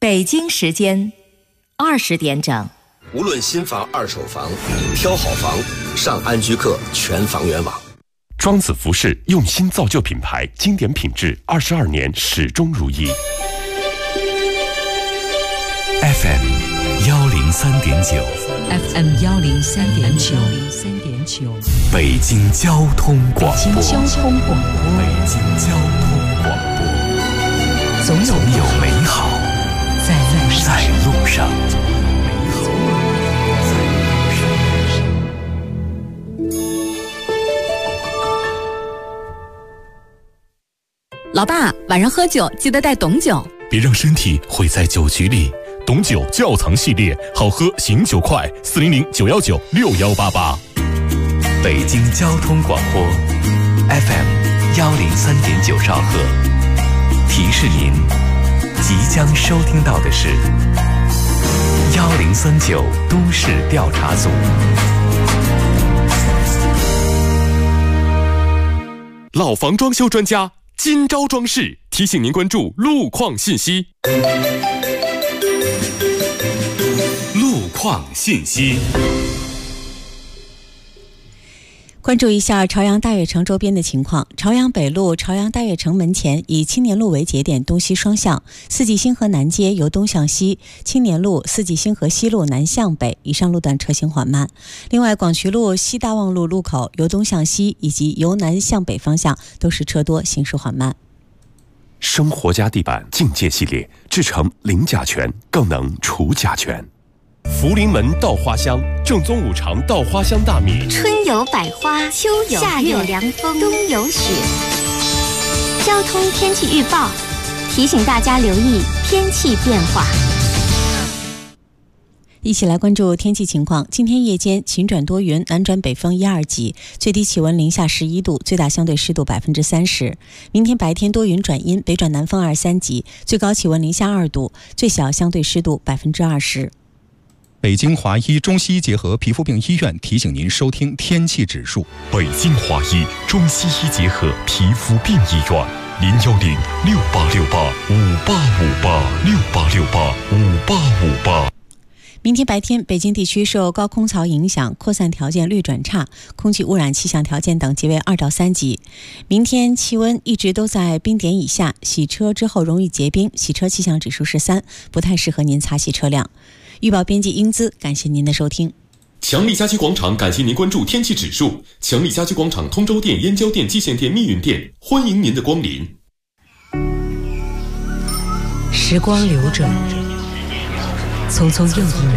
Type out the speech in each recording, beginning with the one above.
北京时间20点整。 无论新房、二手房，挑好房，上安居客全房源网。 庄子服饰用心造就品牌，经典品质，22年始终如一。 FM 103.9 FM 103.9 北京交通广播。 北京交通广播。 北京交通广播。总有美好在路上。 老爸，晚上喝酒记得带董酒， 别让身体毁在酒局里。董酒窖藏系列，好喝醒酒快，400-919-6188。北京交通广播 FM 103.9兆赫，提示您即将收听到的是1039都市调查组。 老房装修专家今朝装饰提醒您关注路况信息。 路况信息， 关注一下朝阳大悦城周边的情况。朝阳北路朝阳大悦城门前以青年路为节点，东西双向；四季星河南街由东向西，青年路四季星河西路南向北，以上路段车行缓慢。另外，广渠路西大望路路口由东向西以及由南向北方向都是车多，行驶缓慢。 生活家地板境界系列，制成零甲醛，更能除甲醛。福临门稻花香，正宗五常稻花香大米。 春有百花，秋有夏有凉风，冬有雪。交通天气预报提醒大家留意天气变化。 一起来关注天气情况。今天夜间晴转多云，南转北风1、2级，最低气温零下11度，最大相对湿度30%。明天白天多云转阴，北转南风2、3级，最高气温零下2度，最小相对湿度20%。 北京华医中西医结合皮肤病医院提醒您收听天气指数。 北京华医中西医结合皮肤病医院，010-6868-5858，6868-5858。 明天白天，北京地区受高空槽影响，扩散条件略转差，空气污染气象条件等级为2到3级。明天气温一直都在冰点以下，洗车之后容易结冰，洗车气象指数是3，不太适合您擦洗车辆。预报编辑英姿，感谢您的收听。 强力家居广场感谢您关注天气指数。强力家居广场通州店、燕郊店、蓟县店、密云店，欢迎您的光临。 时光流转，匆匆又一年。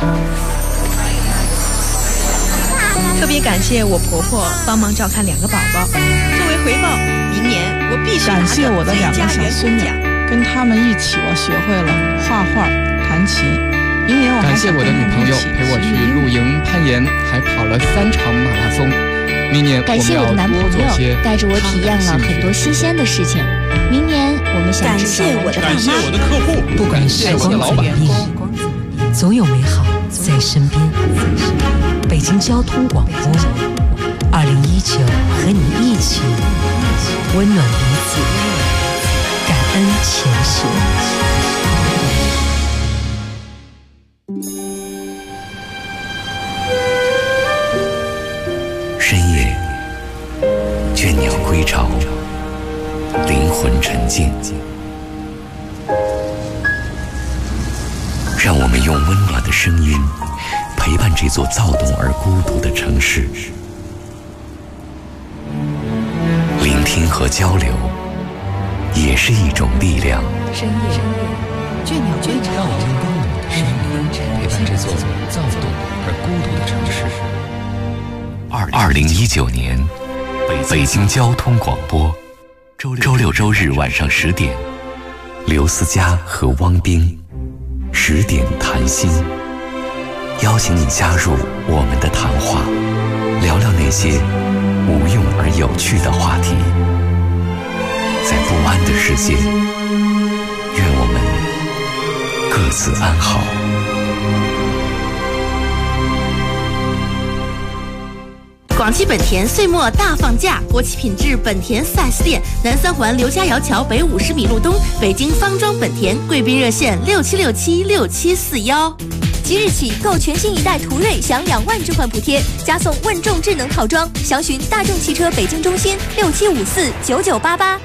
特别感谢我婆婆帮忙照看2个宝宝，作为回报，明年我必须感谢我的2个小孙女，跟他们一起，我学会了画画、弹琴。明年我感谢我的女朋友陪我去露营、攀岩，还跑了3场马拉松。明年感谢我的男朋友带着我体验了很多新鲜的事情。明年我们想感谢我的爸妈， 感谢我的客户，不感谢我的老板。 总有美好在身边。北京交通广播，2019和你一起温暖彼此，感恩前行。 深夜，倦鸟归巢，灵魂沉静。让我们用温暖的声音陪伴这座躁动而孤独的城市，聆听和交流也是一种力量。 深夜，倦鸟归巢， 让我们用温暖的声音陪伴这座躁动而孤独的城市。 2019年，北京交通广播，周六周日晚上10点，刘思佳和汪冰10点谈心，邀请你加入我们的谈话，聊聊那些无用而有趣的话题。在不安的世界，愿我们各自安好。 广广汽本田岁末大放假，国企品质本田 4S 店，南三环刘家窑桥北50米路东，北京方庄本田，贵宾热线67676741。 即日起购全新一代途锐享2万置换补贴，加送问众智能套装。详询大众汽车北京中心67549988。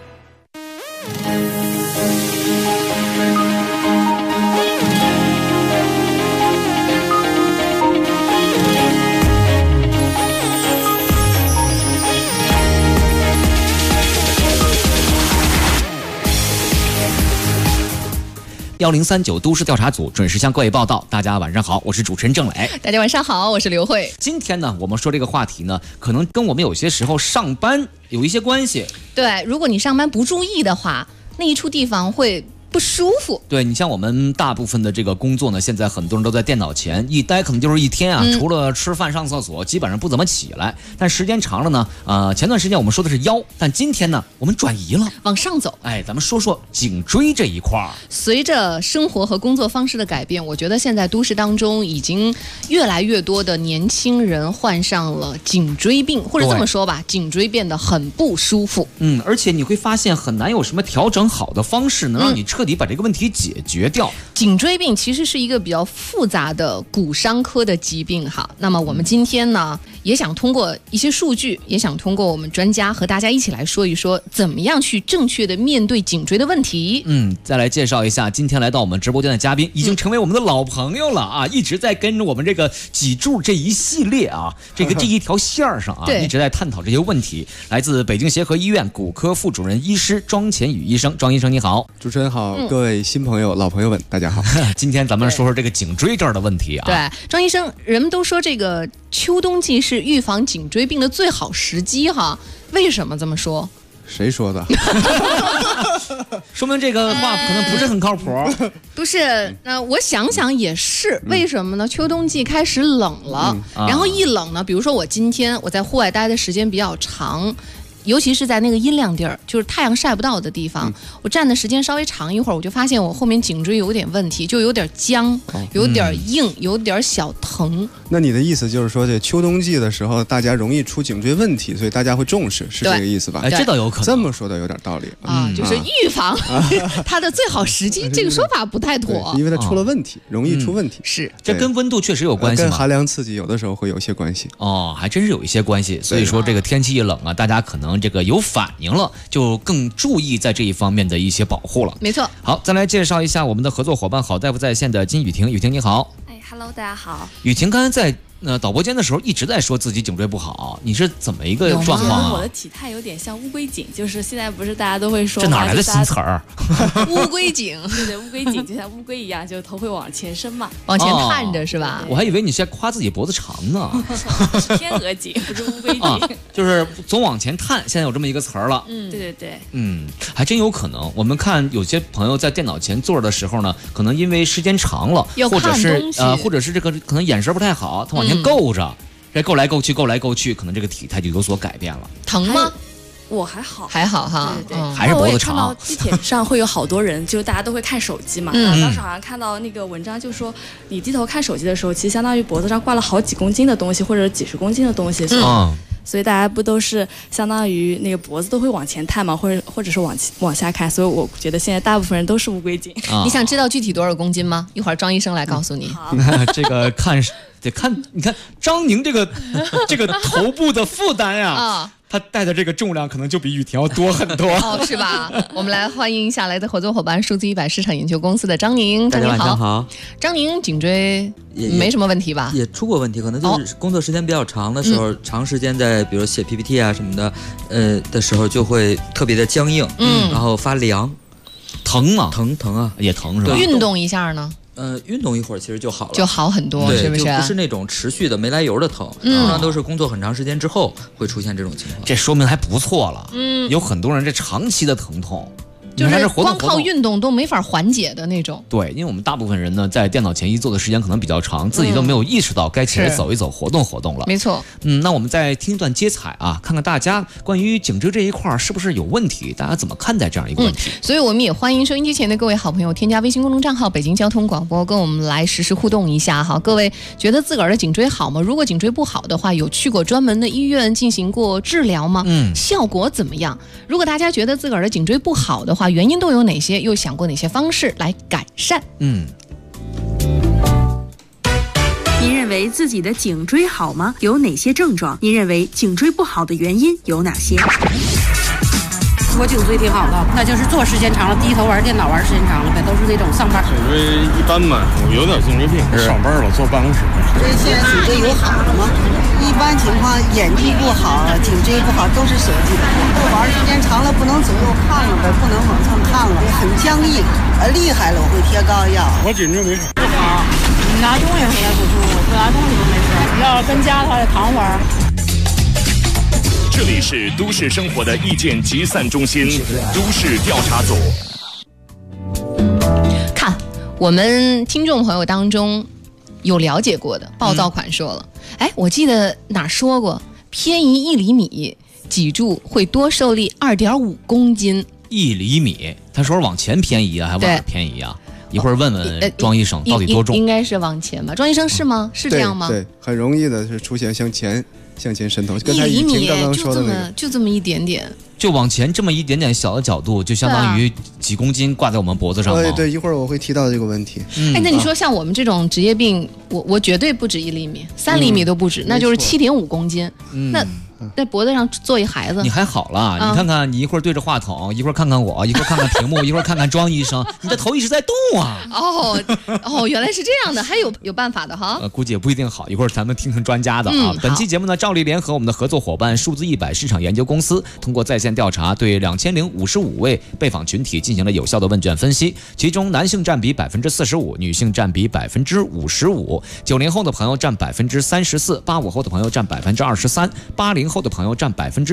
1039都市调查组准时向各位报道。大家晚上好，我是主持人郑磊。 大家晚上好，我是刘慧。 今天呢，我们说这个话题呢，可能跟我们有些时候上班有一些关系。 对，如果你上班不注意的话，那一处地方会不舒服。 对，你像我们大部分的这个工作呢，现在很多人都在电脑前一待，可能就是一天啊，除了吃饭上厕所，基本上不怎么起来。但时间长了呢，前段时间我们说的是腰，但今天呢，我们转移了， 往上走。 哎，咱们说说颈椎这一块儿。 随着生活和工作方式的改变，我觉得现在都市当中已经越来越多的年轻人患上了颈椎病，或者这么说吧，颈椎变得很不舒服。 而且你会发现很难有什么调整好的方式能让你彻底把这个问题解决掉。 颈椎病其实是一个比较复杂的骨伤科的疾病哈。那么我们今天呢，也想通过一些数据，也想通过我们专家和大家一起来说一说，怎么样去正确的面对颈椎的问题。 再来介绍一下今天来到我们直播间的嘉宾，已经成为我们的老朋友了啊，一直在跟着我们这个脊柱这一系列啊，这一条线上啊，一直在探讨这些问题。来自北京协和医院骨科副主任医师庄乾宇医生，庄医生你好。 主持人好，各位新朋友、老朋友们，大家好。 今天咱们说说这个颈椎这儿的问题啊。 对，庄医生，人们都说这个秋冬季是预防颈椎病的最好时机哈，为什么这么说？ 谁说的？ 说明这个话可能不是很靠谱。 不是，那我想想也是，为什么呢？秋冬季开始冷了，然后一冷呢，比如说我今天我在户外待的时间比较长。尤其是在那个阴凉地儿，就是太阳晒不到的地方，我站的时间稍微长一会儿，我就发现我后面颈椎有点问题，就有点僵，有点硬，有点小疼。 那你的意思就是说，这秋冬季的时候，大家容易出颈椎问题，所以大家会重视，是这个意思吧？ 哎，这倒有可能。 这么说的有点道理啊，就是预防它的最好时机，这个说法不太妥， 因为它出了问题，容易出问题。 是， 这跟温度确实有关系吗？ 跟寒凉刺激有的时候会有些关系。 哦，还真是有一些关系。所以说这个天气一冷啊，大家可能这个有反应了，就更注意在这一方面的一些保护了。 没错。 好，再来介绍一下我们的合作伙伴，好大夫在线的金雨婷。雨婷你好。 Hello， 大家好。 雨婷刚才在导播间的时候一直在说自己颈椎不好，你是怎么一个状况啊？ 我的体态有点像乌龟颈，就是现在不是大家都会说这哪来的新词儿？ 乌龟颈， 对，乌龟颈就像乌龟一样，就头会往前伸嘛， 往前探着是吧？ 我还以为你是在夸自己脖子长呢。 是天鹅颈，不是乌龟颈， 就是总往前探，现在有这么一个词儿了。 对， 还真有可能。我们看有些朋友在电脑前坐着的时候呢，可能因为时间长了，或者是这个可能眼神不太好，他往前够着，这够来够去，可能这个体态就有所改变了。 疼吗？ 我还好哈， 对， 还是脖子长。 看到地铁上会有好多人，就大家都会看手机嘛。当时好像看到那个文章，就说你低头看手机的时候，其实相当于脖子上挂了好几公斤的东西，或者几十公斤的东西。所以大家不都是相当于那个脖子都会往前探嘛，或者是往下看。所以我觉得现在大部分人都是乌龟颈。 你想知道具体多少公斤吗？一会儿庄医生来告诉你。 这个得看，你看张宁这个头部的负担呀。他带的这个重量可能就比雨婷要多很多是吧？我们来欢迎一下来的合作伙伴数字100市场研究公司的张宁。 大家晚上好。 张宁颈椎没什么问题吧？ 也出过问题，可能就是工作时间比较长的时候，长时间在比如写 PPT 啊什么的，的时候就会特别的僵硬，然后发凉， 疼吗？ 疼啊， 也疼是吧？ 运动一下呢？ 运动一会儿其实就好了， 就好很多，是不是？ 就不是那种持续的没来由的疼，通常都是工作很长时间之后会出现这种情况。 这说明还不错了。有很多人这长期的疼痛， 就是光靠运动都没法缓解的那种。 对，因为我们大部分人呢，在电脑前一坐的时间可能比较长，自己都没有意识到该起来走一走、活动活动了。 没错。 那我们再听一段接彩啊，看看大家关于颈椎这一块是不是有问题，大家怎么看待这样一个问题？ 所以我们也欢迎收音机前的各位好朋友添加微信公众账号北京交通广播，跟我们来实时互动一下哈。各位觉得自个儿的颈椎好吗？如果颈椎不好的话，有去过专门的医院进行过治疗吗？效果怎么样？如果大家觉得自个儿的颈椎不好的话，原因都有哪些？又想过哪些方式来改善？ 您认为自己的颈椎好吗？有哪些症状？您认为颈椎不好的原因有哪些？ 我颈椎挺好的，那就是坐时间长了，低头玩电脑玩时间长了呗，都是那种上班。 颈椎一般吧，我有点颈椎病，上班老坐办公室。 现在颈椎有好的吗？一般情况，眼睛不好，颈椎不好，都是手机玩时间长了不能走路看了呗，不能往上看了，很僵硬，厉害了我会贴膏药。 我颈椎没事。 不好，拿东西也不舒服，不拿东西都没事。要跟家的话得躺会儿。 这里是都市生活的意见集散中心，都市调查组。 看，我们听众朋友当中有了解过的，暴躁款说了，我记得哪儿说过，偏移1厘米，脊柱会多受力2.5公斤。 1厘米，他说往前偏移啊，还往哪偏移啊？一会儿问问庄医生到底多重？ 应该是往前吧？庄医生是吗？是这样吗？ 对，很容易的是出现向前渗透。跟他 1厘米刚刚说的那个就这么一点点。 就往前这么一点点小的角度，就相当于几公斤挂在我们脖子上吗？ 对，一会儿我会提到这个问题。 那你说像我们这种职业病，我绝对不止1厘米，3厘米都不止，那就是7.5公斤。那脖子上坐一孩子， 你还好了，你看看，你一会儿对着话筒，一会儿看看我，一会儿看看屏幕，一会儿看看庄医生，你的头一直在动啊！ 原来是这样的，还有办法的哈。 估计也不一定好，一会儿咱们听听专家的啊。本期节目呢，照例联合我们的合作伙伴数字100市场研究公司，通过在线调查，对2055位被访群体进行了有效的问卷分析，其中男性占比45%，女性占比55%，90后的朋友占34%，85后的朋友占23%，80后的朋友占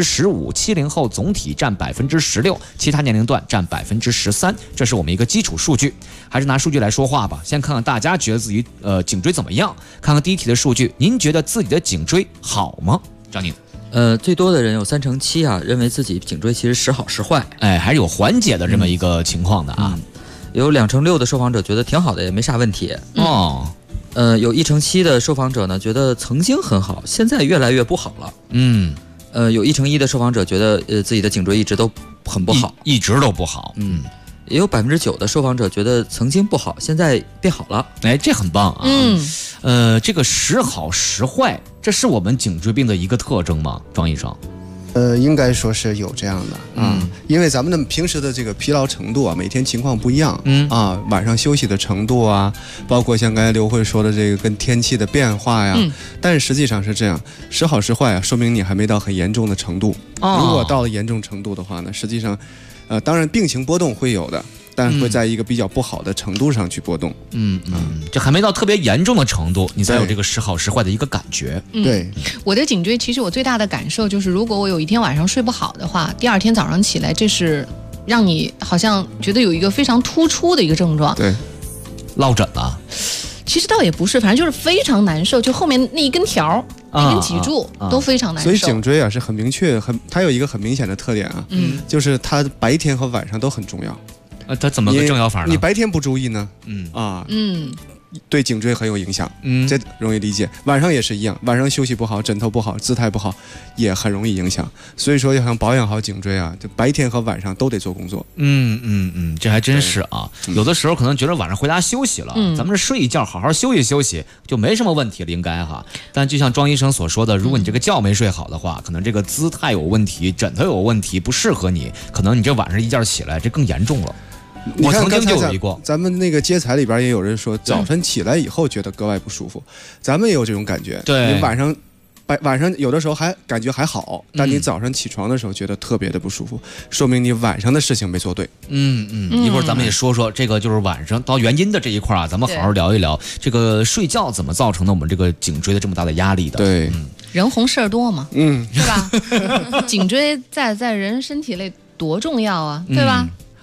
15%，70后总体占16%，其他年龄段占13%。这是我们一个基础数据，还是拿数据来说话吧。先看看大家觉得自己颈椎怎么样？看看第一题的数据，您觉得自己的颈椎好吗？张宁。 最多的人有7%啊，认为自己颈椎其实时好时坏， 还是有缓解的这么一个情况的啊。 有2%6的受访者觉得挺好的，也没啥问题。有1%7的受访者呢，觉得曾经很好，现在越来越不好了。有1%1的受访者觉得自己的颈椎一直都很不好， 一直都不好。 也有9%的受访者觉得曾经不好，现在变好了。 这很棒啊。这个时好时坏，这是我们颈椎病的一个特征吗？庄医生？ 应该说是有这样的因为咱们的平时的这个疲劳程度啊，每天情况不一样，晚上休息的程度啊，包括像刚才刘慧说的这个跟天气的变化呀，但是实际上是这样，时好时坏啊，说明你还没到很严重的程度。如果到了严重程度的话呢，实际上，当然病情波动会有的。但会在一个比较不好的程度上去波动。 这还没到特别严重的程度，你才有这个时好时坏的一个感觉。 对， 我的颈椎其实我最大的感受就是，如果我有一天晚上睡不好的话，第二天早上起来，这是让你好像觉得有一个非常突出的一个症状。 对， 落枕了。 其实倒也不是，反正就是非常难受，就后面那一根条、那根脊柱都非常难受。 所以颈椎啊是很明确，它有一个很明显的特点啊，就是它白天和晚上都很重要。 它怎么个重要法呢？ 你白天不注意呢，对颈椎很有影响，这容易理解。晚上也是一样，晚上休息不好，枕头不好，姿态不好，也很容易影响。所以说，要想保养好颈椎啊，就白天和晚上都得做工作。 这还真是啊。有的时候可能觉得晚上回家休息了，咱们这睡一觉，好好休息休息，就没什么问题了，应该哈。但就像庄医生所说的，如果你这个觉没睡好的话，可能这个姿态有问题，枕头有问题，不适合你，可能你这晚上一觉起来，这更严重了。我曾经就有一过， 咱们那个接彩里边也有人说，早晨起来以后觉得格外不舒服，咱们也有这种感觉。 对， 你晚上有的时候还感觉还好，但你早上起床的时候觉得特别的不舒服，说明你晚上的事情没做对。 一会儿咱们也说说这个就是晚上到原因的这一块啊，咱们好好聊一聊这个睡觉怎么造成的我们这个颈椎的这么大的压力的。 对， 人红事儿多嘛，是吧？颈椎在人身体里多重要啊，对吧？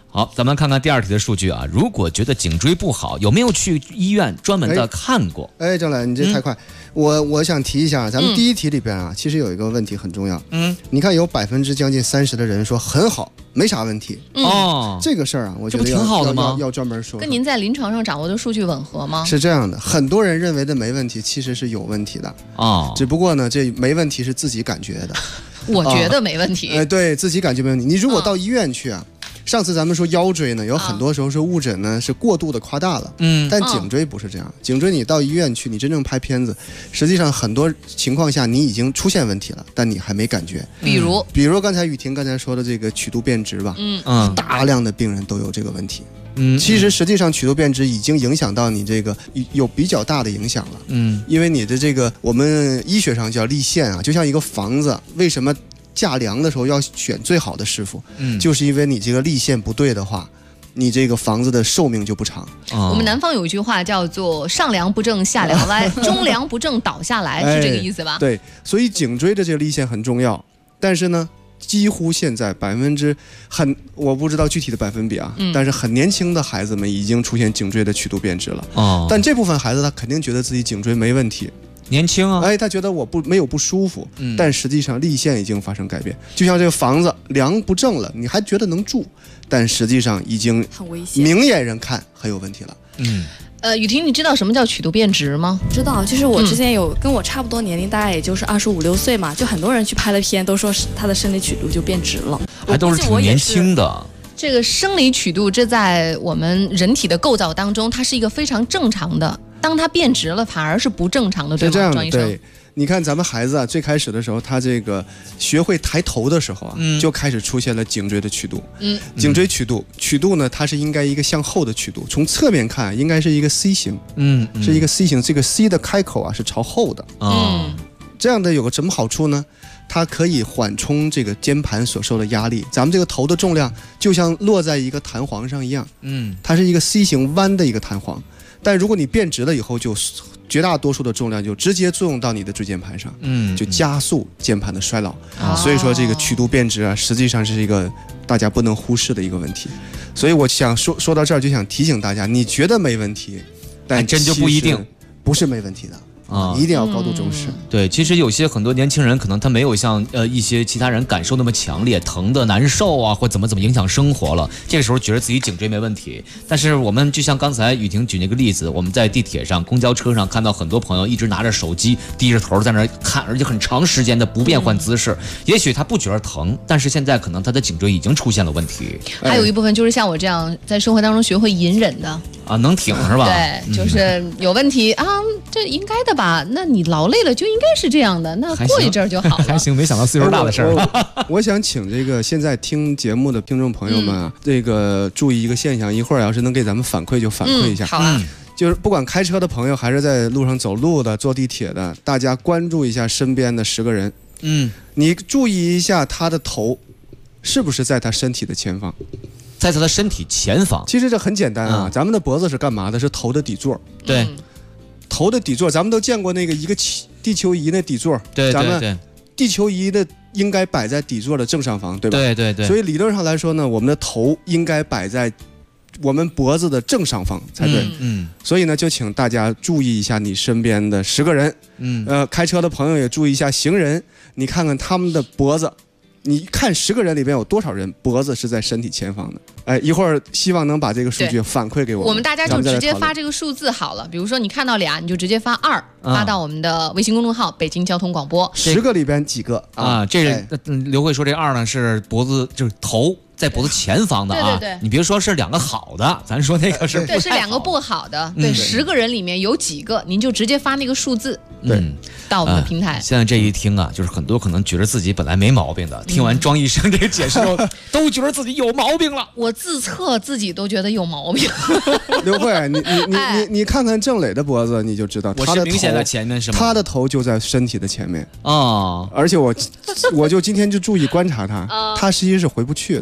好，咱们看看第2题的数据啊。如果觉得颈椎不好，有没有去医院专门的看过？ 郑磊，你这太快。我想提一下，咱们第1题里边啊，其实有一个问题很重要。你看有将近30%的人说很好，没啥问题。这个事儿啊，我觉得这不挺好的吗？ 要专门说。 跟您在临床上掌握的数据吻合吗？ 是这样的，很多人认为的没问题，其实是有问题的只不过呢，这没问题是自己感觉的。 我觉得没问题。 对自己感觉没问题。你如果到医院去啊。上次咱们说腰椎呢，有很多时候是误诊呢是过度的夸大了，但颈椎不是这样。颈椎你到医院去，你真正拍片子，实际上很多情况下你已经出现问题了，但你还没感觉。 比如刚才雨婷刚才说的这个曲度变直吧，大量的病人都有这个问题。其实实际上曲度变直已经影响到你这个有比较大的影响了。因为你的这个我们医学上叫立线啊，就像一个房子，为什么架梁的时候要选最好的师傅？就是因为你这个立线不对的话，你这个房子的寿命就不长。 我们南方有一句话叫做上梁不正下梁歪，中梁不正倒下来，是这个意思吧？ 对，所以颈椎的这个立线很重要，但是呢几乎现在我不知道具体的百分比啊，但是很年轻的孩子们已经出现颈椎的曲度变直了。但这部分孩子他肯定觉得自己颈椎没问题， 年轻啊， 他觉得我没有不舒服，但实际上立线已经发生改变。就像这个房子梁不正了，你还觉得能住，但实际上已经很危险， 明眼人看很有问题了。 雨婷，你知道什么叫曲度变直吗？ 知道，就是我之前有跟我差不多年龄，大概也就是25、26岁嘛，就很多人去拍了片，都说他的生理曲度就变直了， 还都是挺年轻的。 这个生理曲度，这在我们人体的构造当中，它是一个非常正常的。当它变直了，反而是不正常的，对吗？ 是这样的， 庄医生。 对。你看咱们孩子啊，最开始的时候，他这个学会抬头的时候啊，就开始出现了颈椎的曲度。颈椎曲度呢，它是应该一个向后的曲度，从侧面看应该是一个 C 型。是一个 C 型，这个 C 的开口啊是朝后的。这样的有个什么好处呢？它可以缓冲这个肩盘所受的压力。咱们这个头的重量就像落在一个弹簧上一样。它是一个 C 型弯的一个弹簧。但如果你变直了以后，就绝大多数的重量就直接作用到你的椎间盘上，就加速键盘的衰老。所以说这个曲度变直啊，实际上是一个大家不能忽视的一个问题。所以我想说到这儿，就想提醒大家，你觉得没问题，但真就不一定， 不是没问题的。一定要高度重视。 对，其实有些很多年轻人可能他没有像一些其他人感受那么强烈，疼的难受啊，或怎么影响生活了。这个时候觉得自己颈椎没问题，但是我们就像刚才雨婷举那个例子，我们在地铁上、公交车上看到很多朋友一直拿着手机，低着头在那看，而且很长时间的不变换姿势。也许他不觉得疼，但是现在可能他的颈椎已经出现了问题。 还有一部分就是像我这样在生活当中学会隐忍的啊，能挺是吧？ 对，就是有问题啊，这应该的吧？那你劳累了就应该是这样的，那过一阵儿就好了。 还行，没想到岁数大的事儿。 我想请这个现在听节目的听众朋友们啊，这个注意一个现象，一会儿要是能给咱们反馈就反馈一下。 好啊。 就是不管开车的朋友还是在路上走路的、坐地铁的，大家关注一下身边的10个人。你注意一下他的头是不是在他身体的前方。 在他的身体前方。 其实这很简单啊，咱们的脖子是干嘛的？是头的底座。 对。 头的底座，咱们都见过那个一个地球仪那底座， 对， 咱们地球仪的应该摆在底座的正上方，对吧？ 对。 所以理论上来说呢，我们的头应该摆在我们脖子的正上方才对。所以呢，就请大家注意一下你身边的10个人。开车的朋友也注意一下行人，你看看他们的脖子。你看10个人里边有多少人脖子是在身体前方的？一会儿希望能把这个数据反馈给我们。 我们大家就直接发这个数字好了。比如说你看到2，你就直接发2，发到我们的微信公众号北京交通广播。 10个里边几个啊？ 这是刘慧说这2呢是脖子，就是头在脖子前方的啊。 对。 你别说是2个好的，咱说那个是对，是2个不好的。对，10个人里面有几个，您就直接发那个数字。到我们的平台。 现在这一听啊，就是很多可能觉得自己本来没毛病的，听完庄医生这个解释后，都觉得自己有毛病了。 我自测自己都觉得有毛病。 刘慧，你看看郑磊的脖子，你就知道他的头明显在前面是吗？ 他的头就在身体的前面而且我就今天就注意观察他，他实际是回不去的。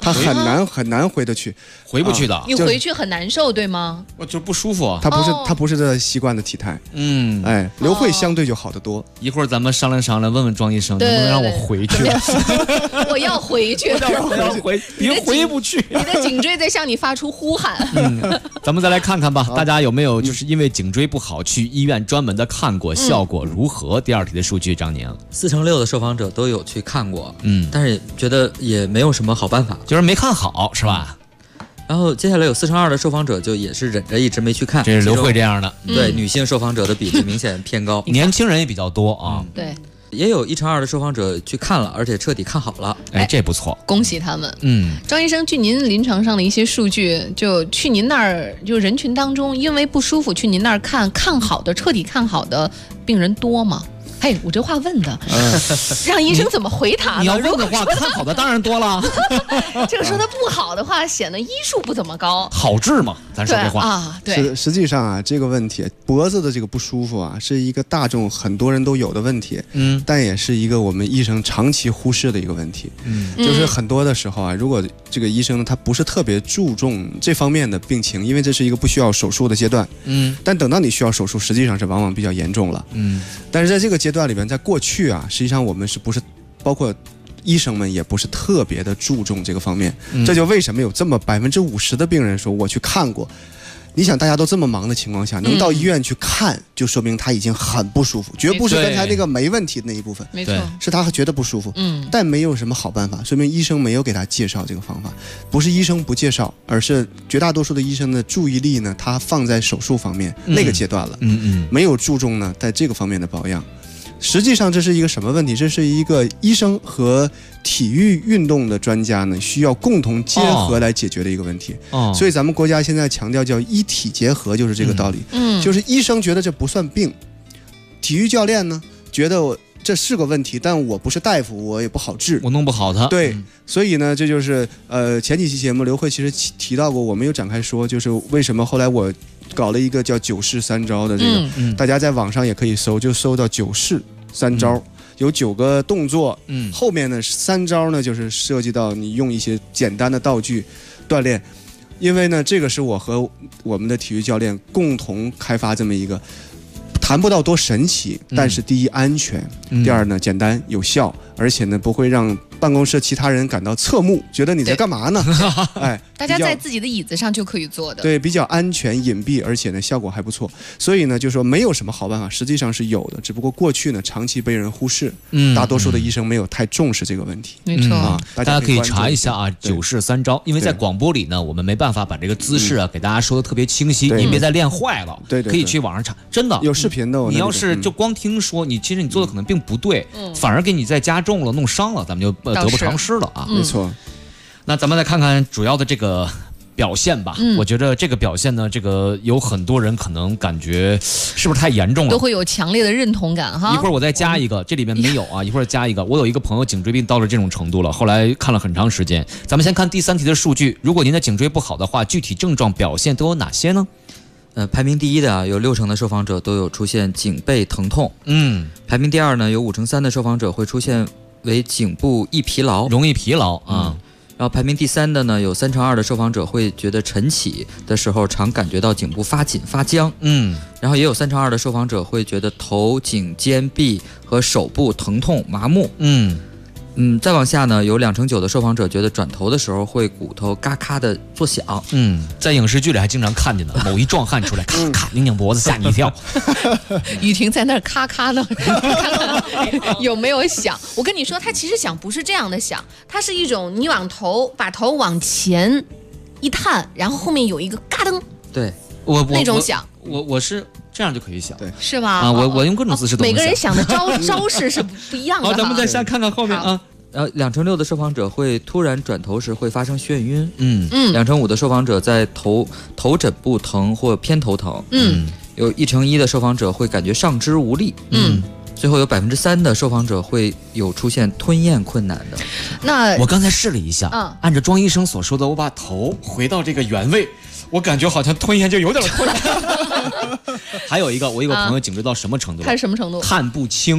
他很难回得去， 回不去的。 你回去很难受，对吗？ 我就不舒服啊。 他不是这习惯的体态。刘慧相对就好得多。 一会儿咱们商量商量，问问庄医生，能不能让我回去？ 我要回去， 我要回，别回不去。 你的颈椎在向你发出呼喊。 咱们再来看看吧，大家有没有就是因为颈椎不好去医院专门的看过，效果如何？第二题的数据，张宁 ，4成6的受访者都有去看过，但是觉得也没有什么好办法， 就是没看好，是吧？ 然后接下来有4成2的受访者就也是忍着一直没去看， 这是刘慧这样的。 对，女性受访者的比例明显偏高， 年轻人也比较多啊。 对。 也有1成2的受访者去看了，而且彻底看好了。 这不错， 恭喜他们。张医生，据您临床上的一些数据，就去您那儿，就人群当中，因为不舒服去您那儿看好的、彻底看好的病人多吗？嘿，我这话问的，让医生怎么回答呢？ 你要问的话，看好的当然多了。 这个说他不好的话，显得医术不怎么高。 好治嘛，咱说这话啊，对。 实际上啊，这个问题，脖子的这个不舒服啊，是一个大众很多人都有的问题，但也是一个我们医生长期忽视的一个问题。就是很多的时候啊，如果这个医生他不是特别注重这方面的病情，因为这是一个不需要手术的阶段，但等到你需要手术，实际上是往往比较严重了，但是在这个阶段里面，在过去啊，实际上我们是不是包括医生们也不是特别的注重这个方面，这就为什么有这么50%的病人说我去看过。你想大家都这么忙的情况下，能到医院去看，就说明他已经很不舒服，绝不是刚才那个没问题的那一部分， 没错， 是他觉得不舒服，但没有什么好办法，说明医生没有给他介绍这个方法，不是医生不介绍，而是绝大多数的医生的注意力呢，他放在手术方面那个阶段了，没有注重呢在这个方面的保养。实际上这是一个什么问题？这是一个医生和体育运动的专家呢需要共同结合来解决的一个问题。所以咱们国家现在强调叫医体结合，就是这个道理。就是医生觉得这不算病，体育教练呢觉得这是个问题，但我不是大夫，我也不好治， 我弄不好它。 对，所以呢，这就是前几期节目刘慧其实提到过，我没有展开说，就是为什么后来我搞了一个叫9式3招的这个，大家在网上也可以搜，就搜到9式3招，有9个动作，后面呢3招呢就是涉及到你用一些简单的道具锻炼，因为呢这个是我和我们的体育教练共同开发这么一个。谈不到多神奇，但是第一安全，第二呢简单有效，而且呢不会让办公室其他人感到侧目，觉得你在干嘛呢？ 大家在自己的椅子上就可以做的。 对，比较安全隐蔽，而且呢效果还不错。所以呢就说没有什么好办法，实际上是有的，只不过过去呢长期被人忽视，大多数的医生没有太重视这个问题。 没错， 大家可以查一下啊，9式3招，因为在广播里呢我们没办法把这个姿势啊给大家说的特别清晰，您别再练坏了。对，可以去网上查，真的有视频的。 你要是就光听说，其实你做的可能并不对，反而给你再加重了，弄伤了，咱们就得不偿失了啊。 没错。 那咱们再看看主要的这个表现吧。我觉得这个表现呢，这个有很多人可能感觉是不是太严重了， 都会有强烈的认同感哈。 一会儿我再加一个，这里面没有啊，一会儿加一个。我有一个朋友颈椎病到了这种程度了，后来看了很长时间。咱们先看第3题的数据，如果您的颈椎不好的话，具体症状表现都有哪些呢？ 排名第1的啊，有6成的受访者都有出现颈背疼痛。排名第2呢，有5成3的受访者会出现为颈部易疲劳， 容易疲劳啊。 然后排名第3的呢，有3成2的受访者会觉得晨起的时候常感觉到颈部发紧发僵。然后也有3成2的受访者会觉得头颈肩臂和手部疼痛麻木。再往下呢，有2成9的受访者觉得转头的时候会骨头嘎咔的作响。 在影视剧里还经常看见的，某一壮汉出来咔咔拧拧脖子，吓你一跳。 雨婷在那儿咔咔的，看看有没有响。我跟你说，他其实响不是这样的响，它是一种你把头往前一探，然后后面有一个嘎噔。 对， 那种响。 我是这样就可以响， 对， 是吗？ 啊，我用各种姿势都能响。 每个人想的招式是不一样的。 好，咱们再下看看后面啊。 2成6的受访者会突然转头时会发生眩晕。2成5的受访者在头枕部疼或偏头疼。有1成1的受访者会感觉上肢无力。最后有3%的受访者会有出现吞咽困难的。 那我刚才试了一下，按照庄医生所说的，我把头回到这个原位，我感觉好像吞咽就有点困难。还有一个，我一个朋友颈椎到什么程度了？ 看什么程度？ 看不清。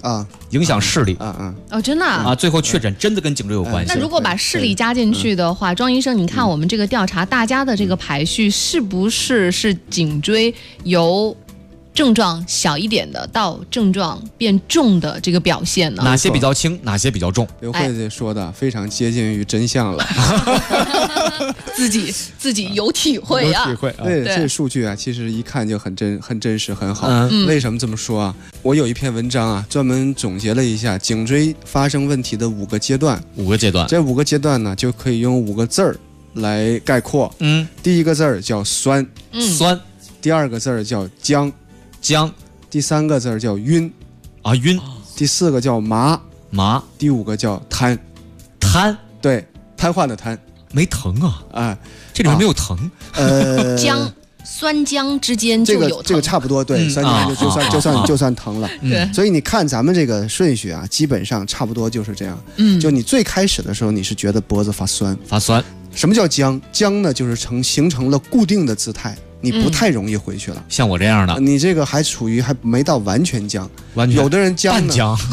影响视力哦，真的啊，最后确诊真的跟颈椎有关系。 那如果把视力加进去的话，庄医生，你看我们这个调查，大家的这个排序是不是颈椎由症状小一点的到症状变重的这个表现呢？ 哪些比较轻，哪些比较重？ 刘慧姐说的非常接近于真相了， 自己有体会啊。 有体会啊。对，这数据啊，其实一看就很真实，很好。为什么这么说啊？我有一篇文章啊，专门总结了一下颈椎发生问题的5个阶段。 5个阶段， 这5个阶段呢，就可以用5个字儿来概括。第一个字儿叫酸， 酸； 第2个字儿叫僵。第3个字叫晕晕， 第4个叫麻，第5个叫瘫，对，瘫痪的瘫， 没疼啊，这里面没有疼， 酸僵之间就有疼， 这个差不多，对，酸僵就算疼了，所以你看咱们这个顺序啊，基本上差不多就是这样，就你最开始的时候你是觉得脖子发酸，什么叫僵？僵呢，就是形成了固定的姿态。你不太容易回去了， 像我这样的， 你这个还处于还没到完全僵，有的人僵呢， 半僵，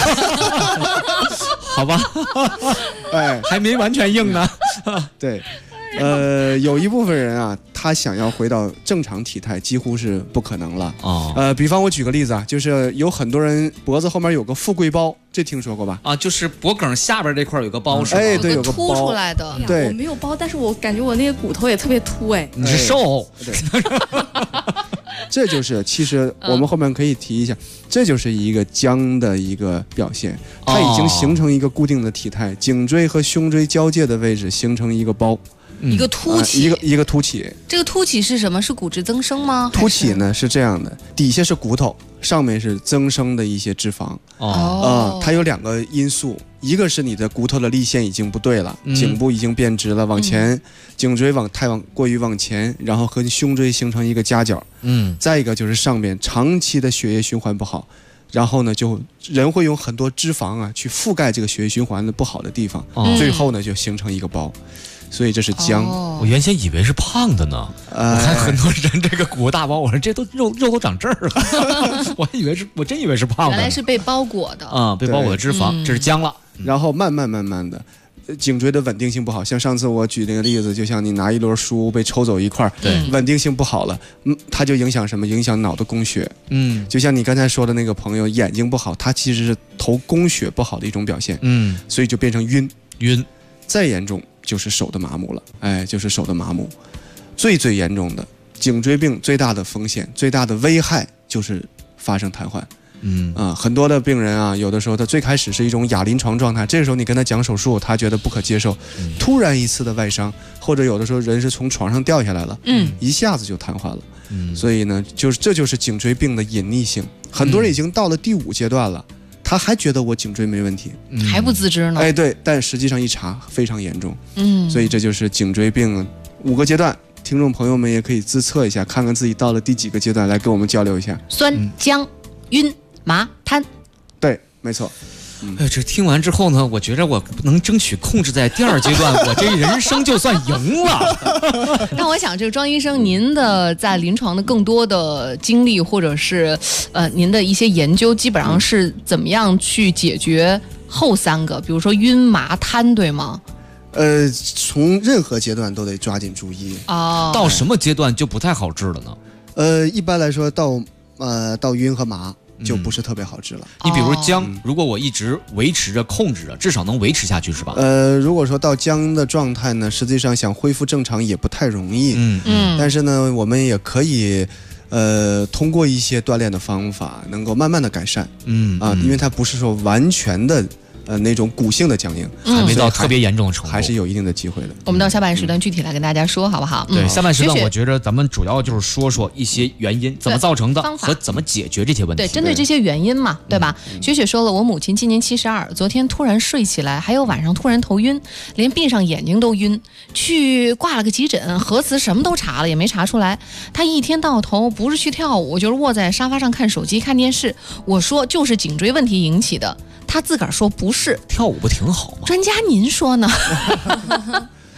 好吧，还没完全硬呢， 对。有一部分人啊，他想要回到正常体态几乎是不可能了。比方我举个例子啊，就是有很多人脖子后面有个富贵包，这听说过吧？ 就是脖梗下边这块有个包是吧？ 对，有个凸出来的。 对， 我没有包，但是我感觉我那个骨头也特别凸你是瘦。 对。这就是其实我们后面可以提一下，这就是一个僵的一个表现，它已经形成一个固定的体态，颈椎和胸椎交界的位置形成一个包。 一个凸起， 一个凸起。 这个凸起是什么？是骨质增生吗？ 凸起呢是这样的，底下是骨头，上面是增生的一些脂肪。它有2个因素，一个是你的骨头的力线已经不对了，颈部已经变直了，往前，颈椎过于往前，然后和胸椎形成一个夹角。再一个就是上面长期的血液循环不好。然后呢，就人会用很多脂肪啊去覆盖这个血液循环的不好的地方，最后呢就形成一个包，所以这是僵。 我原先以为是胖的呢，我看很多人这个骨大包，我说这都肉都长这儿了，我真以为是胖的， 原来是被包裹的被包裹的脂肪，这是僵了。 然后慢慢的。颈椎的稳定性不好，像上次我举那个例子，就像你拿一摞书被抽走一块，稳定性不好了，它就影响什么？影响脑的供血。就像你刚才说的那个朋友，眼睛不好，它其实是头供血不好的一种表现。所以就变成晕。再严重就是手的麻木了，就是手的麻木。最严重的颈椎病最大的风险、最大的危害就是发生瘫痪。很多的病人啊，有的时候他最开始是一种亚临床状态，这个时候你跟他讲手术，他觉得不可接受，突然一次的外伤，或者有的时候人是从床上掉下来了，一下子就瘫痪了。所以呢，这就是颈椎病的隐匿性。很多人已经到了第5阶段了，他还觉得我颈椎没问题， 还不自知呢。 对，但实际上一查非常严重。所以这就是颈椎病5个阶段。听众朋友们也可以自测一下，看看自己到了第几个阶段，来跟我们交流一下。 酸、僵、晕、麻、瘫， 对，没错。 这听完之后呢，我觉着我能争取控制在第2阶段，我这人生就算赢了。 那我想，这个庄医生，您的在临床的更多的经历，或者是您的一些研究，基本上是怎么样去解决后3个，比如说晕、麻、瘫，对吗？ 从任何阶段都得抓紧注意。 到什么阶段就不太好治了呢？一般来说到晕和麻就不是特别好治了。 你比如僵，如果我一直维持着控制着，至少能维持下去是吧？ 如果说到僵的状态呢，实际上想恢复正常也不太容易。但是呢，我们也可以通过一些锻炼的方法，能够慢慢的改善。因为它不是说完全的那种骨性的僵硬， 还没到特别严重的程度， 还是有一定的机会的。 我们到下半时段具体来跟大家说，好不好？ 对，下半时段我觉得咱们主要就是说一些原因，怎么造成的和怎么解决这些问题。 对，针对这些原因嘛，对吧？雪雪说了，我母亲今年72，昨天突然睡起来，还有晚上突然头晕，连闭上眼睛都晕，去挂了个急诊，核磁什么都查了，也没查出来。她一天到头不是去跳舞，就是卧在沙发上看手机看电视。我说就是颈椎问题引起的。他自个儿说不是， 跳舞不挺好吗？ 专家您说呢？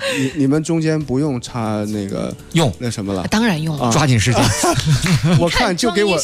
你们中间不用插那个那什么了？ 当然用了， 抓紧时间。 我看就给我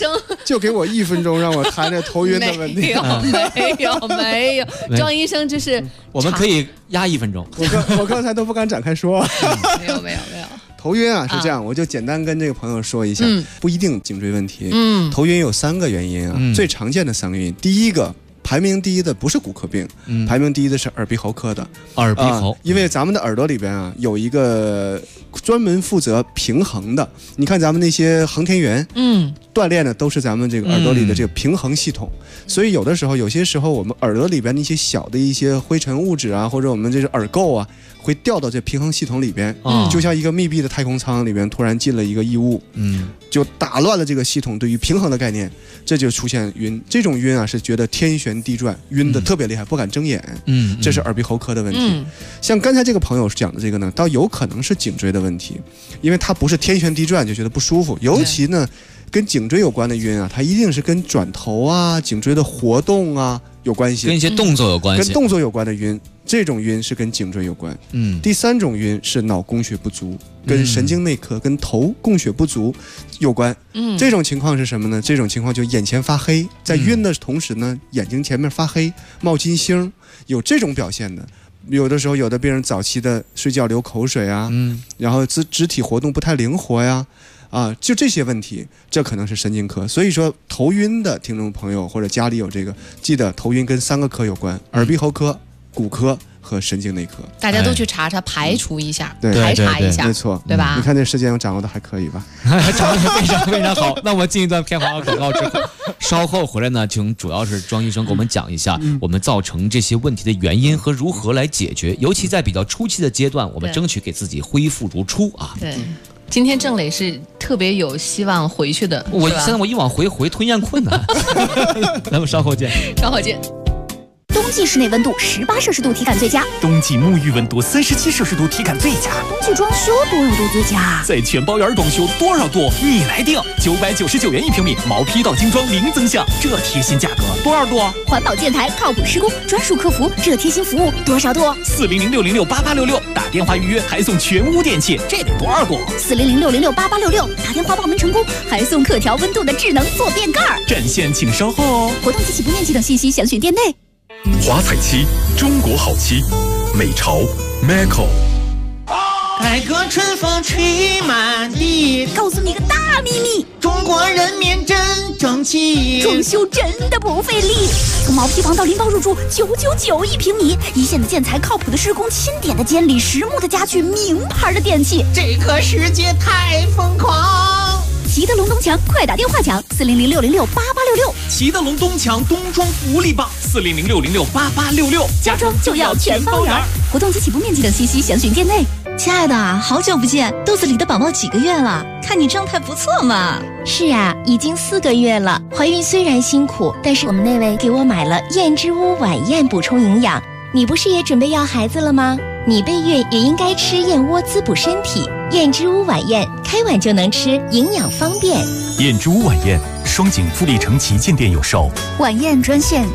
1分钟，让我谈这头晕的问题。 没有，庄医生这是我们可以压1分钟。 我刚才都不敢展开说。 没有。 头晕啊，是这样，我就简单跟这个朋友说一下，不一定颈椎问题。头晕有3个原因啊，最常见的3个原因。第一个，排名第一的不是骨科病，排名第一的是耳鼻喉科的。 耳鼻喉， 因为咱们的耳朵里边啊有一个专门负责平衡的。你看咱们那些航天员，锻炼的都是咱们这个耳朵里的这个平衡系统。所以有些时候我们耳朵里边那些小的一些灰尘物质啊，或者我们这个耳垢啊，会掉到这平衡系统里边，就像一个密闭的太空舱里边突然进了一个异物，就打乱了这个系统对于平衡的概念，这就出现晕。这种晕啊是觉得天旋地转，晕的特别厉害，不敢睁眼，这是耳鼻喉科的问题。像刚才这个朋友讲的这个呢，倒有可能是颈椎的问题，因为他不是天旋地转就觉得不舒服，尤其呢跟颈椎有关的晕啊，它一定是跟转头啊、颈椎的活动啊有关系， 跟一些动作有关系， 跟动作有关的晕，这种晕是跟颈椎有关。第3种晕是脑供血不足，跟神经内科、跟头供血不足有关。这种情况是什么呢？这种情况就眼前发黑，在晕的同时呢，眼睛前面发黑、冒金星，有这种表现的。有的时候，有的病人早期的睡觉流口水啊，然后肢体活动不太灵活呀。就这些问题，这可能是神经科。所以说，头晕的听众朋友或者家里有这个，记得头晕跟3个科有关：耳鼻喉科、骨科和神经内科。 大家都去查查，排除一下， 排查一下， 没错， 对吧？ 你看这时间我掌握的还可以吧？ 掌握的非常好。那我们进一段片花广告之后，稍后回来呢，请主要是庄医生给我们讲一下我们造成这些问题的原因和如何来解决。尤其在比较初期的阶段，我们争取给自己恢复如初啊。 对。今天郑磊是特别有希望回去的， 现在我一往回吞咽困难。咱们稍后见。 冬季室内温度18摄氏度体感最佳， 冬季沐浴温度37摄氏度体感最佳， 冬季装修多少度最佳？ 在全包园装修多少度你来定，999元1平米，毛坯到精装零增项，这贴心价格多少度？ 环保建材靠谱施工，专属客服，这贴心服务多少度 ？400-606-8866，打电话预约还送全屋电器，这得多少度 ？400-606-8866，打电话报名成功还送可调温度的智能坐便盖。 战线请稍后哦。 活动及起步面积等信息详询店内。 华彩漆，中国好漆，美潮 Maco。 改革春风吹满地， 告诉你个大秘密， 中国人民真争气， 装修真的不费力。从毛坯房到拎包入住，9991平米，一线的建材，靠谱的施工，钦点的监理，实木的家具，名牌的电器， 这个世界太疯狂。 齐德龙东墙，快打电话抢400-606-8866。 齐德龙东墙冬装福利棒，400-606-8866， 家装就要全包圆。活动及起步面积等信息详询店内。 亲爱的，好久不见，肚子里的宝宝几个月了？看你状态不错嘛。 是啊，已经4个月了。怀孕虽然辛苦，但是我们那位给我买了燕之屋晚宴补充营养。你不是也准备要孩子了吗？你备孕也应该吃燕窝滋补身体。燕之屋晚宴，开碗就能吃，营养方便。 燕之屋晚宴，双井富力城旗舰店有售。 晚宴专线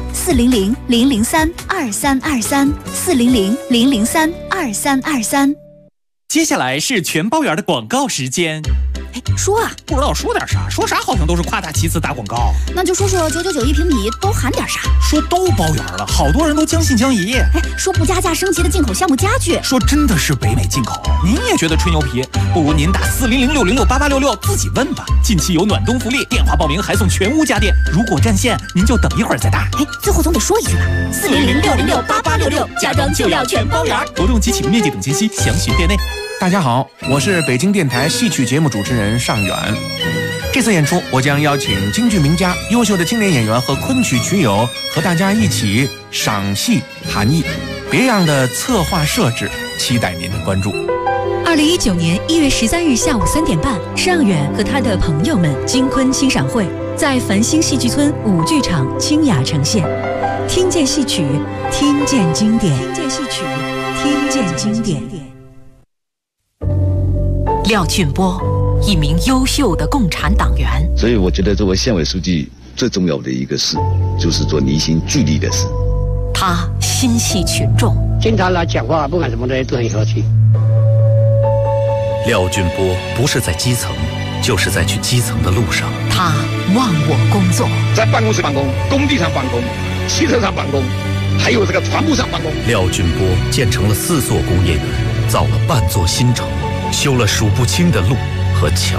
400-003-2323，400-003-2323。 接下来是全包圆的广告时间。 说啊， 不知道说点啥，说啥好像都是夸大其词打广告。 那就说说9991平米都含点啥？ 说都包圆了，好多人都将信将疑。 说不加价升级的进口项目家具， 说真的是北美进口，您也觉得吹牛皮？不如您打400-606-8866自己问吧。近期有暖冬福利，电话报名还送全屋家电。如果占线，您就等一会儿再打。 最后总得说一句吧，400-606-8866，家装就要全包圆。 活动及起步面积等信息详询店内。 大家好，我是北京电台戏曲节目主持人尚远。这次演出，我将邀请京剧名家、优秀的青年演员和昆曲曲友和大家一起赏戏谈艺。别样的策划设置，期待您的关注。 2019年1月13日下午3点半，尚远和他的朋友们京昆欣赏会在繁星戏剧村舞剧场清雅呈现。听见戏曲，听见经典；听见戏曲，听见经典。 廖俊波，一名优秀的共产党员。 所以我觉得作为县委书记最重要的一个事，就是做凝心聚力的事。 他心系群众， 经常来讲话，不管什么的都很和气。 廖俊波不是在基层，就是在去基层的路上。 他忘我工作， 在办公室办公，工地上办公，汽车上办公，还有这个船舶上办公。 廖俊波建成了4座工业园，造了半座新城，修了数不清的路和桥。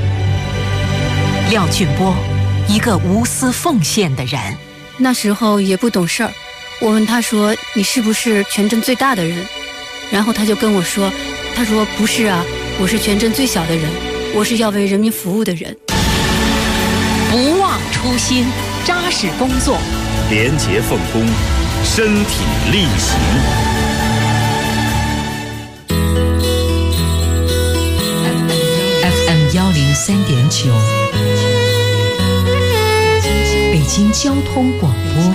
廖俊波，一个无私奉献的人。 那时候也不懂事儿，我问他说：“你是不是全镇最大的人？”然后他就跟我说：“他说不是啊，我是全镇最小的人，我是要为人民服务的人。” 不忘初心，扎实工作， 廉洁奉公，身体力行。 FM103.9，北京交通广播，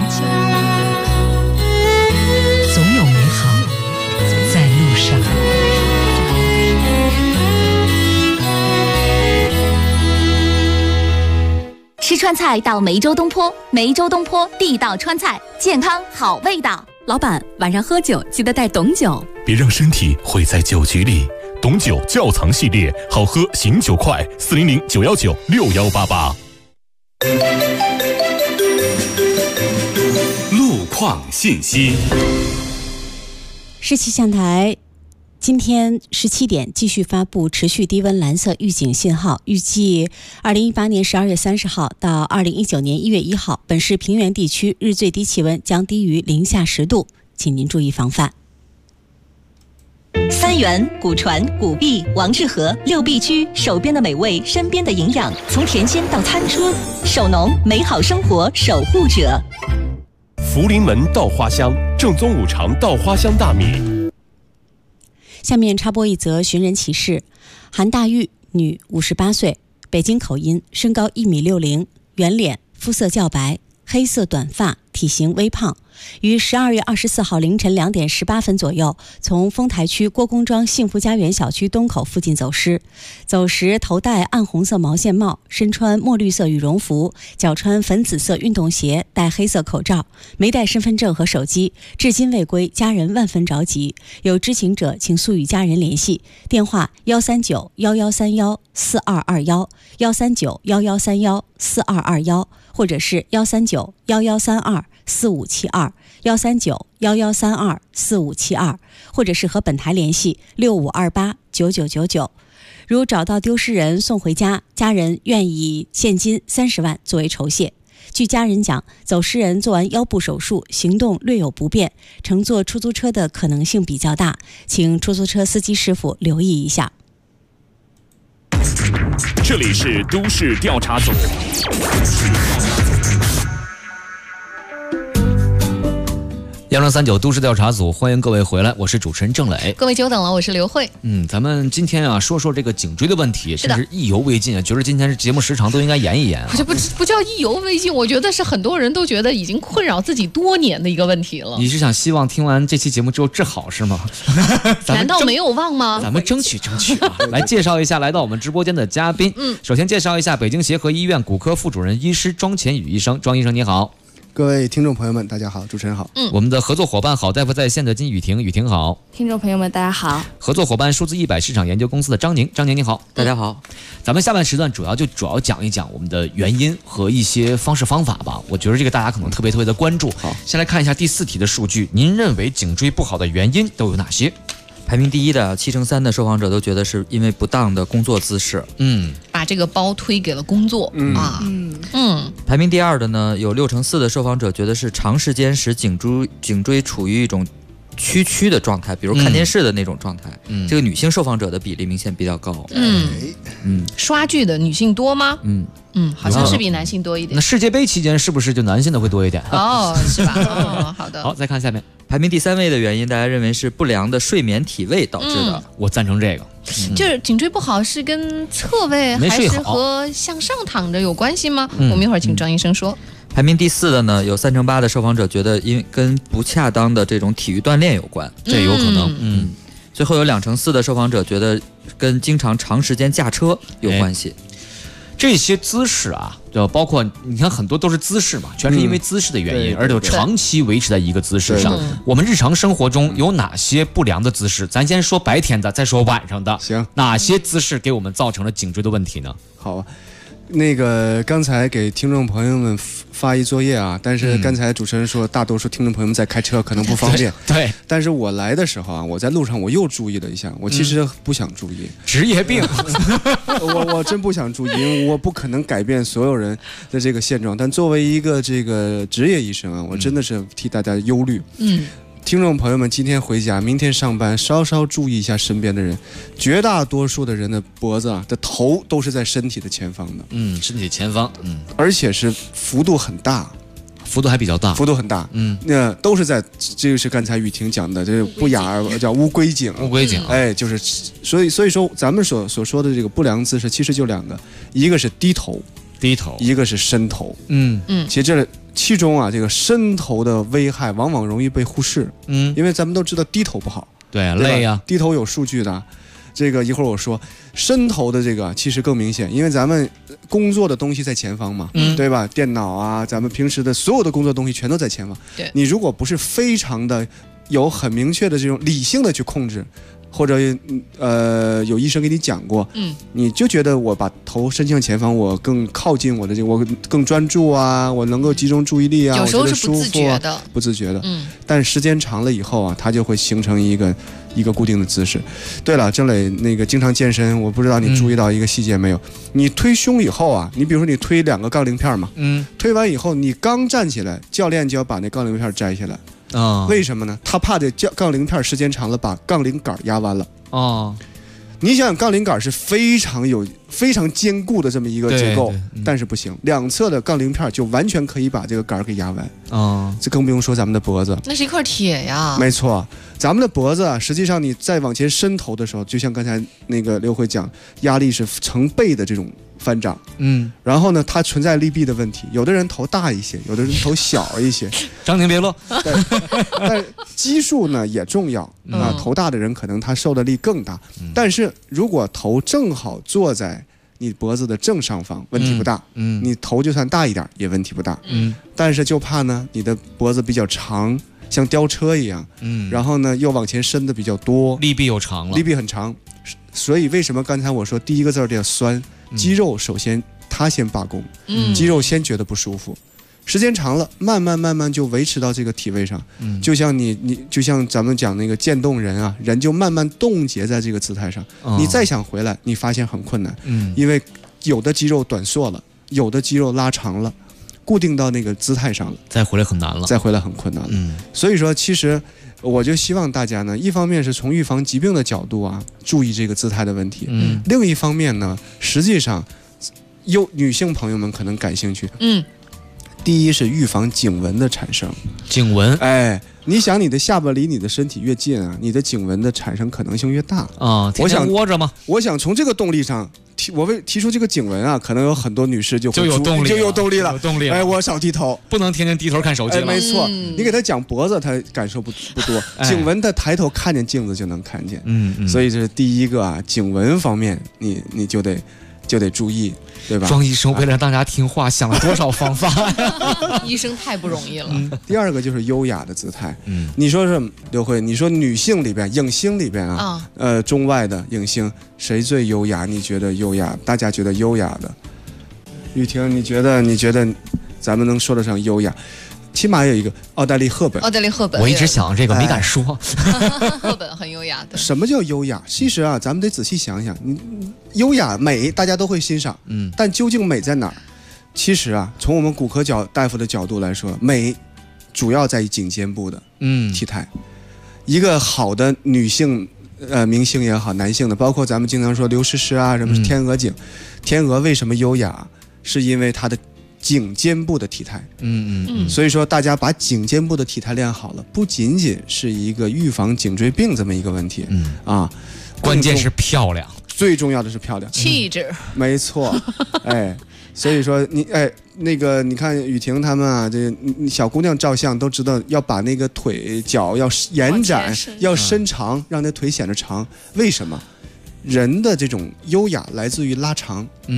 总有美好在路上。 吃川菜到梅州东坡，梅州东坡地道川菜，健康好味道。 老板，晚上喝酒记得带董酒， 别让身体毁在酒局里。董酒窖藏系列，好喝醒酒快，400-919-6188。 路况信息。 市气象台今天17点继续发布持续低温蓝色预警信号，预计2018年12月30号到2019年1月1号，本市平原地区日最低气温将低于零下10度，请您注意防范。 三元、古传、古币、王致和6必居，手边的美味，身边的营养，从田间到餐桌，守农，美好生活守护者。 福临门稻花香，正宗五常稻花香大米。 下面插播一则寻人启事：韩大玉，女，58岁，北京口音，身高1.60米，圆脸，肤色较白，黑色短发，体型微胖，于12月24号凌晨2点18分左右，从丰台区郭公庄幸福家园小区东口附近走失。走时头戴暗红色毛线帽，身穿墨绿色羽绒服，脚穿粉紫色运动鞋，戴黑色口罩，没带身份证和手机，至今未归，家人万分着急。有知情者请速与家人联系，电话139-1131-4221，139-1131-4221，或者是139-1132-4572，139-1132-4572，或者是和本台联系6528-9999。如找到丢失人送回家，家人愿以现金30万作为酬谢。据家人讲，走失人做完腰部手术，行动略有不便，乘坐出租车的可能性比较大，请出租车司机师傅留意一下。 这里是都市调查组。 1039都市调查组，欢迎各位回来，我是主持人郑磊。 各位久等了，我是刘慧。 咱们今天啊说说这个颈椎的问题，甚至意犹未尽啊，觉得今天节目时长都应该延一延啊。 这不叫意犹未尽，我觉得是很多人都觉得已经困扰自己多年的一个问题了。 你是想希望听完这期节目之后治好是吗？ 难道没有望吗？ 咱们争取啊！来介绍一下来到我们直播间的嘉宾。首先介绍一下北京协和医院骨科副主任医师庄乾宇医生，庄医生你好。 各位听众朋友们，大家好，主持人好。 我们的合作伙伴好大夫在线的金雨婷，雨婷好。 听众朋友们，大家好。 合作伙伴数字100市场研究公司的张宁，张宁你好。 大家好。 咱们下半时段主要讲一讲我们的原因和一些方式方法吧。我觉得这个大家可能特别的关注。好，先来看一下第4题的数据，您认为颈椎不好的原因都有哪些？ 排名第1的73%的受访者都觉得是因为不当的工作姿势， 把这个包推给了工作排名第2的呢，有64%的受访者觉得是长时间使颈椎处于一种屈的状态，比如看电视的那种状态。这个女性受访者的比例明显比较高。 刷剧的女性多吗？好像是比男性多一点。 那世界杯期间是不是就男性的会多一点？ 是吧？好的。 好，再看下面， 排名第3位的原因，大家认为是不良的睡眠体位导致的。 我赞成这个。 就是颈椎不好是跟侧位还是和向上躺着有关系吗？我们一会儿请张医生说。 排名第4的呢，有38%的受访者觉得因为跟不恰当的这种体育锻炼有关， 这有可能。 最后有2%4的受访者觉得跟经常长时间驾车有关系。 这些姿势啊，就包括你看很多都是姿势嘛，全是因为姿势的原因，而且长期维持在一个姿势上。我们日常生活中有哪些不良的姿势？咱先说白天的，再说晚上的。 行， 哪些姿势给我们造成了颈椎的问题呢？ 好啊。那个刚才给听众朋友们发一作业啊，但是刚才主持人说大多数听众朋友们在开车可能不方便， 对。 但是我来的时候啊，我在路上我又注意了一下，我其实不想注意， 职业病， 我真不想注意，因为我不可能改变所有人的这个现状，但作为一个这个职业医生啊，我真的是替大家忧虑。听众朋友们，今天回家，明天上班，稍稍注意一下身边的人。绝大多数的人的脖子啊的头都是在身体的前方的， 身体前方， 而且是幅度很大， 幅度还比较大， 幅度很大，那都是在，这个是刚才雨婷讲的，这个不雅叫乌龟颈， 乌龟颈， 哎，就是，所以说咱们所说的这个不良姿势，其实就两个，一个是低头，一个是伸头，其实其中啊，这个伸头的危害往往容易被忽视，因为咱们都知道低头不好， 对，累呀， 低头有数据的，这个一会儿我说，伸头的这个其实更明显，因为咱们工作的东西在前方嘛，对吧？电脑啊，咱们平时的所有的工作东西全都在前方， 对， 你如果不是非常的有很明确的这种理性的去控制。或者有医生给你讲过，你就觉得我把头伸向前方，我更靠近我的这个，我更专注啊，我能够集中注意力啊， 有时候是不自觉的， 不自觉的，但时间长了以后啊，它就会形成一个固定的姿势。对了，郑磊那个经常健身，我不知道你注意到一个细节没有？你推胸以后啊，你比如说你推2个杠铃片嘛，推完以后你刚站起来，教练就要把那杠铃片摘下来。为什么呢？他怕这杠铃片时间长了把杠铃杆压弯了。你想杠铃杆是非常坚固的这么一个结构，但是不行，两侧的杠铃片就完全可以把这个杆给压弯。这更不用说咱们的脖子， 那是一块铁呀。 没错，咱们的脖子啊，实际上你再往前伸头的时候，就像刚才那个刘慧讲，压力是成倍的这种翻涨，然后呢，它存在利弊的问题。有的人头大一些，有的人头小一些， 张庭别乐。 但基数呢也重要啊，头大的人可能他受的力更大，但是如果头正好坐在你脖子的正上方，问题不大。你头就算大一点也问题不大。但是就怕呢，你的脖子比较长，像吊车一样，然后呢又往前伸的比较多， 利弊又长了， 利弊很长。所以为什么刚才我说第一个字叫酸？肌肉首先它先罢工，肌肉先觉得不舒服，时间长了，慢慢就维持到这个体位上，就像你就像咱们讲那个渐冻人啊，人就慢慢冻结在这个姿态上，你再想回来，你发现很困难，因为有的肌肉短缩了，有的肌肉拉长了，固定到那个姿态上了， 再回来很难了， 再回来很困难了。所以说，其实我就希望大家呢，一方面是从预防疾病的角度啊，注意这个姿态的问题，另一方面呢，实际上女性朋友们可能感兴趣，第一是预防颈纹的产生。 颈纹， 哎，你想你的下巴离你的身体越近啊，你的颈纹的产生可能性越大啊。天天窝着吗？ 我想从这个动力上提出这个颈纹啊，可能有很多女士就有动力了。 哎，我少低头， 不能天天低头看手机了。 没错，你给她讲脖子，她感受不多，颈纹她抬头看见镜子就能看见。所以这是第一个啊，颈纹方面你就得注意，对吧？ 庄医生为了让大家听话，想了多少方法？ 医生太不容易了。 第二个就是优雅的姿态。你说是刘慧，你说女性里边，影星里边啊，中外的影星谁最优雅？你觉得优雅？大家觉得优雅的？雨婷，你觉得咱们能说得上优雅？起码有一个奥黛丽·赫本。 我一直想这个没敢说。 赫本很优雅的。 什么叫优雅？其实啊，咱们得仔细想想，优雅美大家都会欣赏，但究竟美在哪儿？其实啊，从我们骨科大夫的角度来说，美主要在于颈肩部的体态。一个好的女性明星也好，男性的，包括咱们经常说刘诗诗啊，什么天鹅颈，天鹅为什么优雅？是因为她的颈肩部的体态。所以说大家把颈肩部的体态练好了，不仅仅是一个预防颈椎病这么一个问题， 关键是漂亮， 最重要的是漂亮， 气质。 没错。所以说那个你看雨婷他们啊，这小姑娘照相都知道要把那个脚要延展，要伸长，让那腿显得长。为什么？人的这种优雅来自于拉长，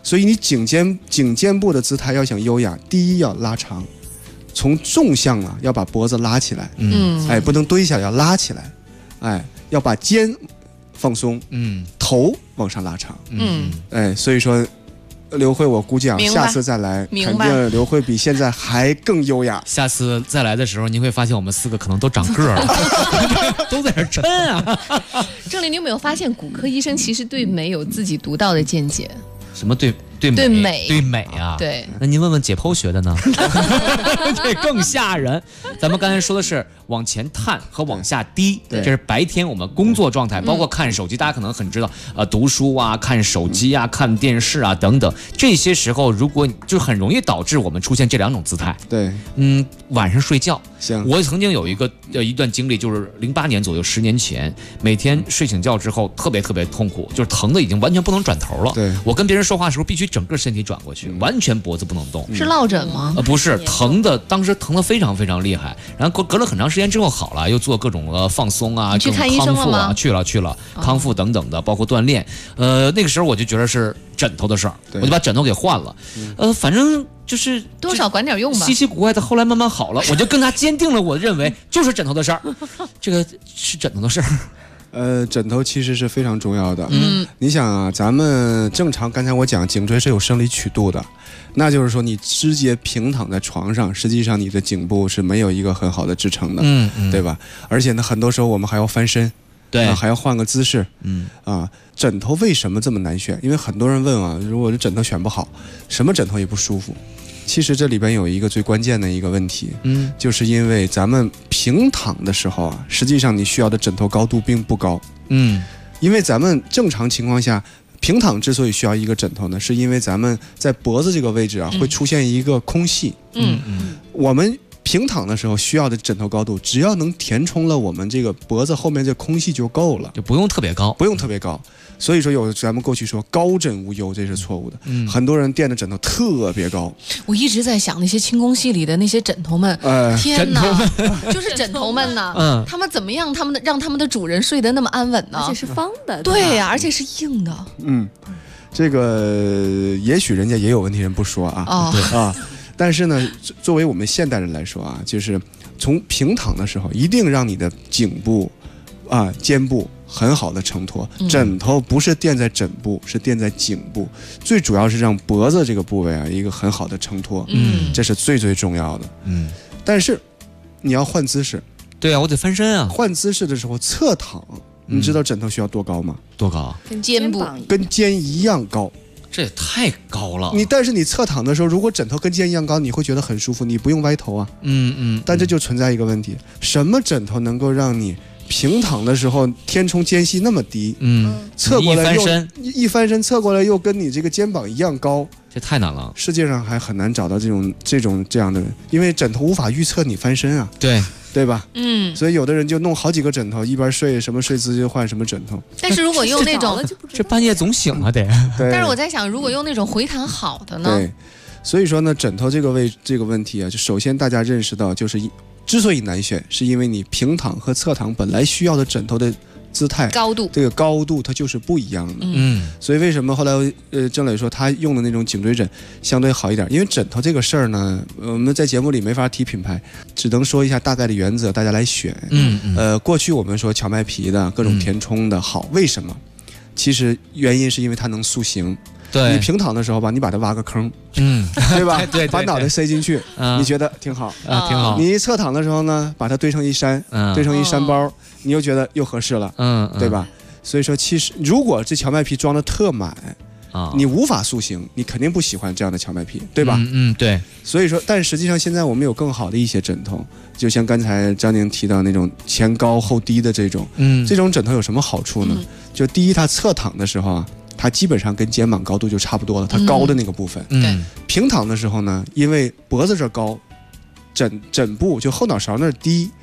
所以你颈肩部的姿态要想优雅，第一要拉长，从纵向啊要把脖子拉起来，哎，不能蹲下，要拉起来，哎，要把肩放松，头往上拉长，哎，所以说。刘慧，我估计啊，下次再来，肯定刘慧比现在还更优雅。 下次再来的时候，您会发现我们4个可能都长个了，都在这抻啊。 郑丽，你有没有发现骨科医生其实对美有自己独到的见解？ 什么对美啊？ 对， 那您问问解剖学的呢？这更吓人。咱们刚才说的是往前探和往下低，这是白天我们工作状态，包括看手机，大家可能很知道，读书啊、看手机啊、看电视啊等等，这些时候如果就很容易导致我们出现这2种姿态。 对， 晚上睡觉， 行， 我曾经有一段经历，就是08年左右，10年前，每天睡醒觉之后特别痛苦，就是疼的已经完全不能转头了。 对， 我跟别人说话的时候必须整个身体转过去，完全脖子不能动。 是落枕吗？ 不是，当时疼得非常厉害，然后隔了很长时间之后好了，又做各种放松啊、 去看医生了吗？ 去了，康复等等的，包括锻炼。那个时候我就觉得是枕头的事儿，我就把枕头给换了。反正就是多少管点用吧。 稀奇古怪的，后来慢慢好了，我就更加坚定了我认为就是枕头的事儿，这个是枕头的事儿。 枕头其实是非常重要的。你想啊，咱们正常，刚才我讲颈椎是有生理曲度的，那就是说你直接平躺在床上，实际上你的颈部是没有一个很好的支撑的，对吧？而且呢，很多时候我们还要翻身， 对， 还要换个姿势，枕头为什么这么难选？因为很多人问啊，如果这枕头选不好，什么枕头也不舒服。其实这里边有一个最关键的一个问题，就是因为咱们平躺的时候啊，实际上你需要的枕头高度并不高，因为咱们正常情况下平躺之所以需要一个枕头呢，是因为咱们在脖子这个位置啊会出现一个空隙，我们平躺的时候需要的枕头高度，只要能填充了我们这个脖子后面这空隙就够了， 就不用特别高， 所以说咱们过去说高枕无忧，这是错误的。很多人垫的枕头特别高。 我一直在想那些清宫戏里的那些枕头们，天哪，就是枕头们呢，他们怎么样？让他们的主人睡得那么安稳呢？ 而且是方的， 对呀，而且是硬的。 这个也许人家也有问题，人不说啊。但是呢，作为我们现代人来说啊，就是从平躺的时候，一定让你的颈部肩部很好的承托，枕头不是垫在枕部，是垫在颈部，最主要是让脖子这个部位啊一个很好的承托，这是最重要的。但是你要换姿势， 对啊，我得翻身啊。 换姿势的时候侧躺，你知道枕头需要多高吗？ 多高？ 跟肩部跟肩一样高。 这也太高了。 但是你侧躺的时候，如果枕头跟肩一样高，你会觉得很舒服，你不用歪头啊。但这就存在一个问题，什么枕头能够让你平躺的时候填充间隙那么低？侧过来一翻身侧过来又跟你这个肩膀一样高， 这太难了。 世界上还很难找到这样的人，因为枕头无法预测你翻身啊。对吧？所以有的人就弄好几个枕头，一边睡什么睡姿就换什么枕头。 但是如果用那种这半夜总醒啊得。 但是我在想，如果用那种回弹好的呢？ 对，所以说呢，枕头这个问题啊，就首先大家认识到，就是之所以难选，是因为你平躺和侧躺本来需要的枕头的姿态高度， 这个高度它就是不一样的。所以为什么后来郑磊说他用的那种颈椎枕相对好一点？因为枕头这个事儿呢，我们在节目里没法提品牌，只能说一下大概的原则，大家来选。过去我们说荞麦皮的各种填充的好，为什么？其实原因是因为它能塑形。你平躺的时候吧，你把它挖个坑，对吧？ 对， 把脑袋塞进去，你觉得挺好啊，挺好。 你侧躺的时候呢，把它堆成一山，堆成一山包，你又觉得又合适了，对吧？所以说，其实如果这荞麦皮装的特满，你无法塑形，你肯定不喜欢这样的荞麦皮，对吧？ 对。 所以说，但实际上现在我们有更好的一些枕头，就像刚才张宁提到那种前高后低的这种，这种枕头有什么好处呢？就第一，它侧躺的时候啊，它基本上跟肩膀高度就差不多了，它高的那个部分。平躺的时候呢，因为脖子这高，枕部就后脑勺那低，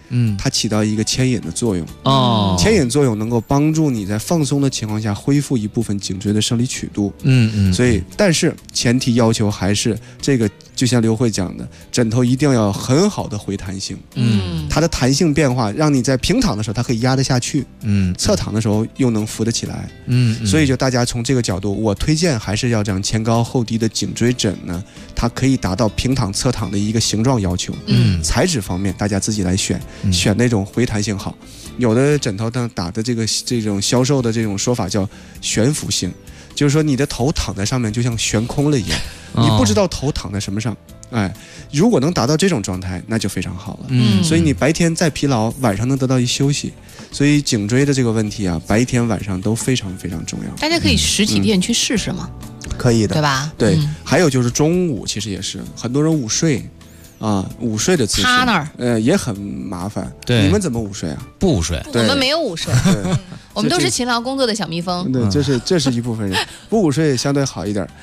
它起到一个牵引的作用。牵引作用能够帮助你在放松的情况下恢复一部分颈椎的生理曲度。所以，但是前提要求还是这个，就像刘慧讲的，枕头一定要有很好的回弹性。它的弹性变化，让你在平躺的时候它可以压得下去，侧躺的时候又能扶得起来。所以就大家从这个角度，我推荐还是要这样前高后低的颈椎枕呢，它可以达到平躺侧躺的一个形状要求。材质方面大家自己来选那种回弹性好。有的枕头打的这种销售的这种说法叫悬浮性，就是说你的头躺在上面就像悬空了一样，你不知道头躺在什么上。如果能达到这种状态，那就非常好了。所以你白天再疲劳，晚上能得到一休息。所以颈椎的这个问题啊，白天晚上都非常非常重要。 大家可以实体店去试试嘛。 可以的， 对吧？ 对，还有就是中午其实也是很多人午睡。午睡的姿势， 趴那儿， 也很麻烦。 对， 你们怎么午睡啊？ 不午睡， 我们没有午睡，我们都是勤劳工作的小蜜蜂。 对，这是一部分人，不午睡相对好一点，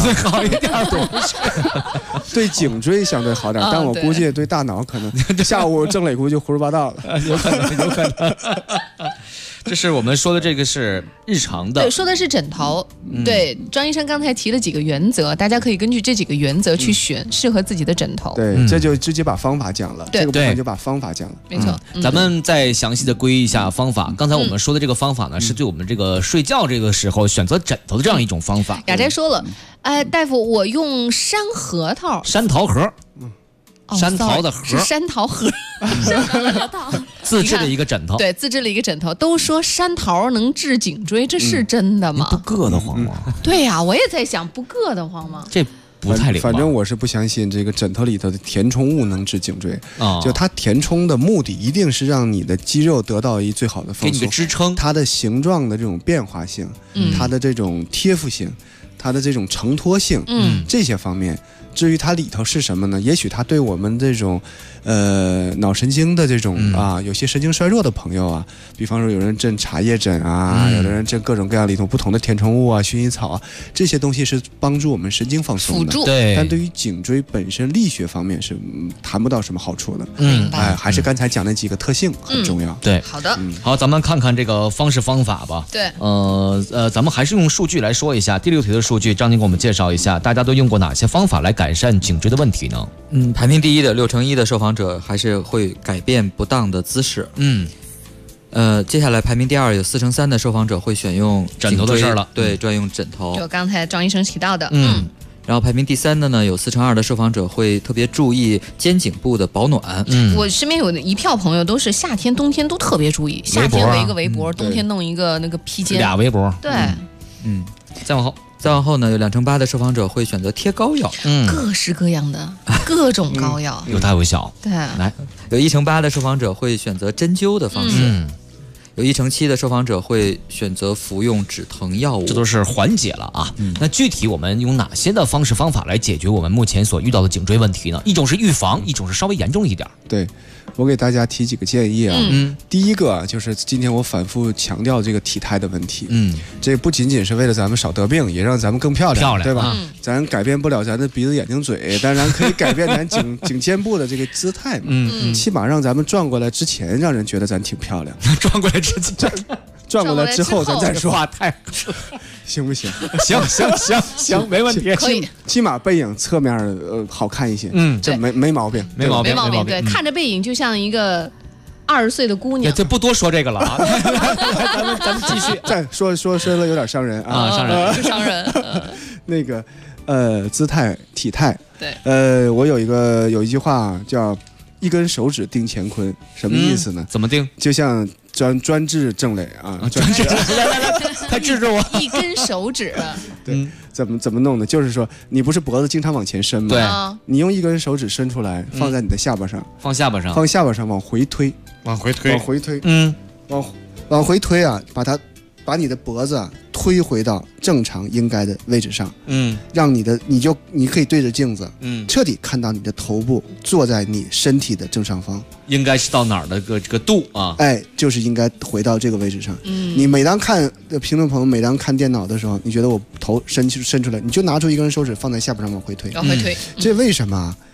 对颈椎相对好点，但我估计对大脑可能下午正磊估计胡说八道了， 有可能。这是我们说的这个是日常的， 对，说的是枕头。对，张医生刚才提了几个原则，大家可以根据这几个原则去选适合自己的枕头。 对，这就直接把方法讲了，这个部分就把方法讲了。 没错， 咱们再详细的归一下方法。刚才我们说的这个方法呢，是对我们这个睡觉这个时候选择枕头的这样一种方法。 雅摘说了，大夫，我用山桃盒。 山桃的盒是山桃盒， 自制的一个枕头。 对，自制了一个枕头。都说山桃能治颈椎，这是真的吗？ 不硌得慌吗？ 对呀，我也在想，不硌得慌吗？ 这不太灵光。 反正我是不相信这个枕头里头的填充物能治颈椎。就它填充的目的一定是让你的肌肉得到一最好的放松， 给你的支撑， 它的形状的这种变化性，它的这种贴附性，它的这种承托性，这些方面。至于它里头是什么呢？也许它对我们这种脑神经的这种有些神经衰弱的朋友啊，比方说有人镇茶叶疹啊，有的人镇各种各样里头不同的填充物啊、薰衣草啊，这些东西是帮助我们神经放松的， 辅助。 对， 但对于颈椎本身力学方面是谈不到什么好处的。还是刚才讲那几个特性很重要。 对， 好的， 好，咱们看看这个方式方法吧。 对， 咱们还是用数据来说一下。第6题的数据，张宁给我们介绍一下，大家都用过哪些方法来改善颈椎的问题呢？ 排名第一的61%的受访者还是会改变不当的姿势。接下来排名第2有43%的受访者会选用枕头的事了， 对，专用枕头。 就刚才张医生提到的， 然后排名第3的呢，有42%的受访者会特别注意肩颈部的保暖。 我身边有一票朋友都是夏天、冬天都特别注意，夏天围一个围脖，冬天弄一个那个披肩， 俩围脖。 对， 再往后呢，有28%的受访者会选择贴膏药， 各式各样的各种膏药， 有大有小。 对， 来，有1%的受访者会选择针灸的方式，有1%的受访者会选择服用止疼药物， 这都是缓解了啊。那具体我们用哪些的方式方法来解决我们目前所遇到的颈椎问题呢？一种是预防，一种是稍微严重一点。 对，我给大家提几个建议啊。第一个啊，就是今天我反复强调这个体态的问题。这不仅仅是为了咱们少得病，也让咱们更漂亮，对吧？咱改变不了咱的鼻子、眼睛、嘴，但咱可以改变咱颈肩部的这个姿态嘛。起码让咱们转过来之前，让人觉得咱挺漂亮。 转过来之前， 转过来之后咱再说， 话太行不行？ 行，没问题， 可以。 起码背影侧面好看一些，这没毛病， 没毛病。 对，看着背影就像一个20岁的姑娘。 这不多说这个了啊，咱们继续。 再说了有点伤人啊， 伤人。 那个姿态体态， 对， 我有一句话叫一根手指定乾坤，什么意思呢？ 怎么定？ 就像专治郑磊啊，专治， 来，快治治我！ 一根手指， 对，怎么弄呢？就是说，你不是脖子经常往前伸吗？ 对， 你用一根手指伸出来，放在你的下巴上， 放下巴上， 往回推， 往回推， 往回推啊，把你的脖子推回到正常应该的位置上，让你可以对着镜子，彻底看到你的头部坐在你身体的正上方， 应该是到哪儿的这个度啊？ 就是应该回到这个位置上。你每当看评论朋友每当看电脑的时候，你觉得我头伸出来，你就拿出一根手指放在下巴上往回推， 往回推。 这为什么啊？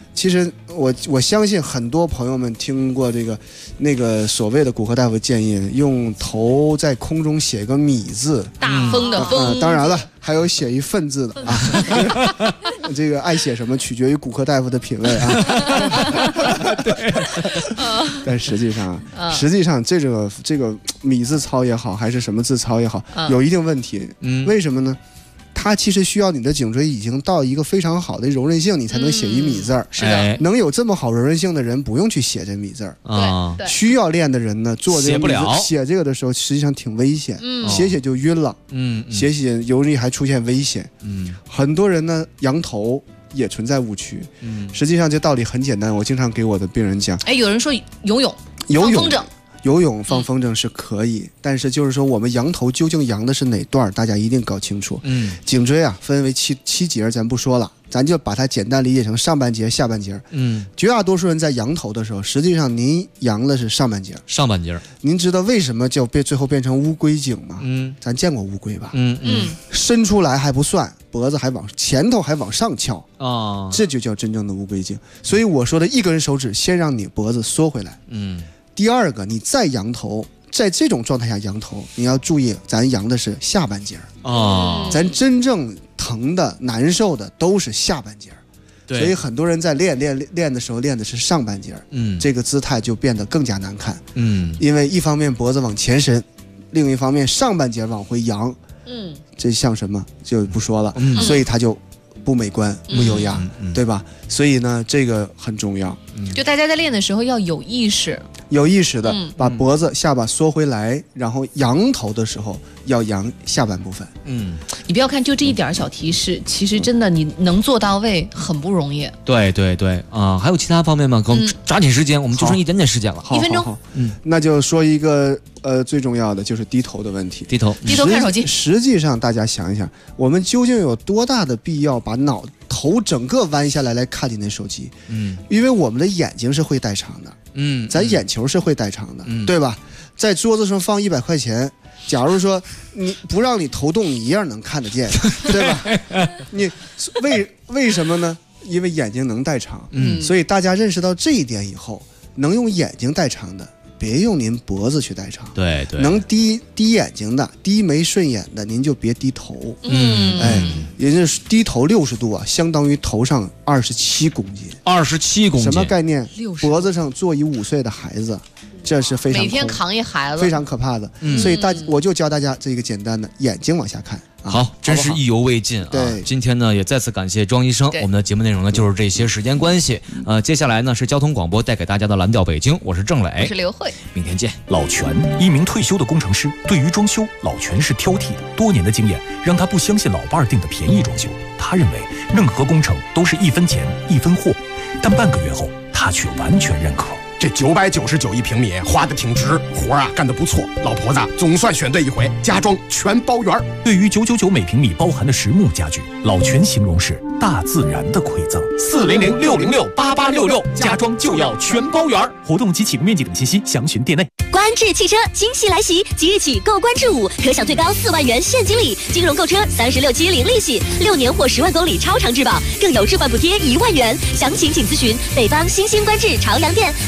其实我相信很多朋友们听过那个所谓的骨科大夫建议用头在空中写个米字， 大风的风。 当然了，还有写一粪字的啊。这个爱写什么取决于骨科大夫的品味啊。对。但实际上这个米字操也好，还是什么字操也好，有一定问题。为什么呢？它其实需要你的颈椎已经到一个非常好的柔韧性，你才能写一米字儿。 是的， 能有这么好柔韧性的人，不用去写这米字儿。 对， 需要练的人呢，做这个写不了， 写这个的时候，实际上挺危险。写就晕了。写有时还出现危险。很多人呢，仰头也存在误区。实际上这道理很简单，我经常给我的病人讲。 有人说游泳放风筝是可以，但是就是说我们仰头究竟仰的是哪段，大家一定搞清楚。颈椎啊分为七节，咱不说了，咱就把它简单理解成上半截、下半截。绝大多数人在仰头的时候，实际上您仰的是上半截。您知道为什么就最后变成乌龟颈吗？咱见过乌龟吧？伸出来还不算，脖子还前头还往上翘啊，这就叫真正的乌龟颈。所以我说的一根手指先让你脖子缩回来。第二个，你再仰头，在这种状态下仰头，你要注意，咱仰的是下半截咱真正疼的、难受的都是下半截。所以很多人在练的时候练的是上半截，这个姿态就变得更加难看。因为一方面脖子往前伸，另一方面上半截往回扬，这像什么就不说了。所以它就不美观、不优雅，对吧？所以呢，这个很重要。 就大家在练的时候要有意识的把脖子、下巴缩回来，然后扬头的时候要扬下半部分。 你不要看就这一点小提示，其实真的你能做到位很不容易。 对啊，还有其他方面吗？给我们抓紧时间，我们就剩一点点时间了 ，1分钟。 那就说一个最重要的就是低头的问题。 低头看手机。 实际上大家想一想，我们究竟有多大的必要把头整个弯下来看你的手机？因为我们的眼睛是会代偿的。咱眼球是会代偿的，对吧？在桌子上放100块钱，假如说你不让你头动，你一样能看得见，对吧？你为什么呢？因为眼睛能代偿。所以大家认识到这一点以后，能用眼睛代偿的，别用您脖子去代偿。 对， 能低眼睛的、低眉顺眼的，您就别低头。也就是低头60度啊，相当于头上27公斤。 27公斤， 什么概念？脖子上坐一5岁的孩子，这是非常每天扛一孩子， 非常可怕的。所以我就教大家这个简单的，眼睛往下看。 好，真是意犹未尽啊！ 对， 今天呢也再次感谢庄医生。我们的节目内容呢就是这些，时间关系，接下来呢是交通广播带给大家的蓝调北京，我是郑磊， 我是刘慧， 明天见。 老全，一名退休的工程师，对于装修，老全是挑剔的。多年的经验让他不相信老伴儿订的便宜装修，他认为任何工程都是1分钱1分货，但半个月后他却完全认可。 这999一平米花的挺值，活啊干得不错，老婆子总算选对一回，家装全包圆。 对于999每平米包含的实木家具，老全形容是大自然的馈赠。400-606-8866，家装就要全包圆。活动及起步面积等信息详询店内。 观致汽车惊喜来袭，即日起购观致5，可享最高4万元现金礼，金融购车36期零利息，6年或10万公里超长质保，更有置换补贴1万元。详情请咨询北方新兴观致朝阳店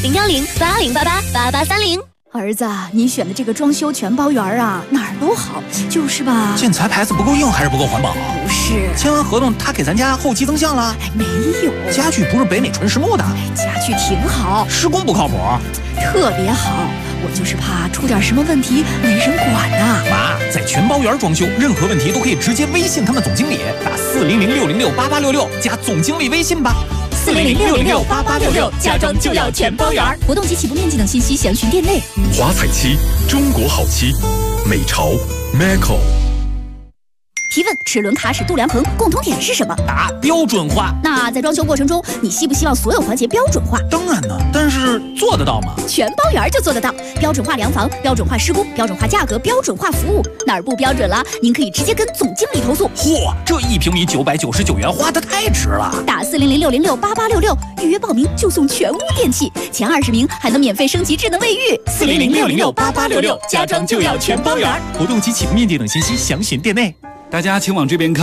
01080888830。 儿子，你选的这个装修全包圆啊，哪儿都好，就是吧？ 建材牌子不够硬还是不够环保？ 不是， 签完合同他给咱家后期增项了？ 没有， 家具不是北美纯实木的。 家具挺好， 施工不靠谱， 特别好。我就是怕出点什么问题没人管呐。 妈，在全包圆装修，任何问题都可以直接微信他们总经理，打400-606-8866加总经理微信吧。 400-606-8866，家装就要全包圆。 活动及起步面积等信息详询店内。 华彩漆，中国好漆，美潮 Macco。 提问：齿轮、卡齿、度量衡共同点是什么？ 答：标准化。 那在装修过程中，你希不希望所有环节标准化？ 当然呢，但是做得到吗？ 全包圆就做得到，标准化量房、标准化施工、标准化价格、标准化服务，哪儿不标准了？您可以直接跟总经理投诉。 嚯，这1平米999元花得太值了！ 打400-606-8866预约报名就送全屋电器，前20名还能免费升级智能卫浴。 400-606-8866，家装就要全包圆。 活动及起步面积等信息详询店内。 大家请往这边看，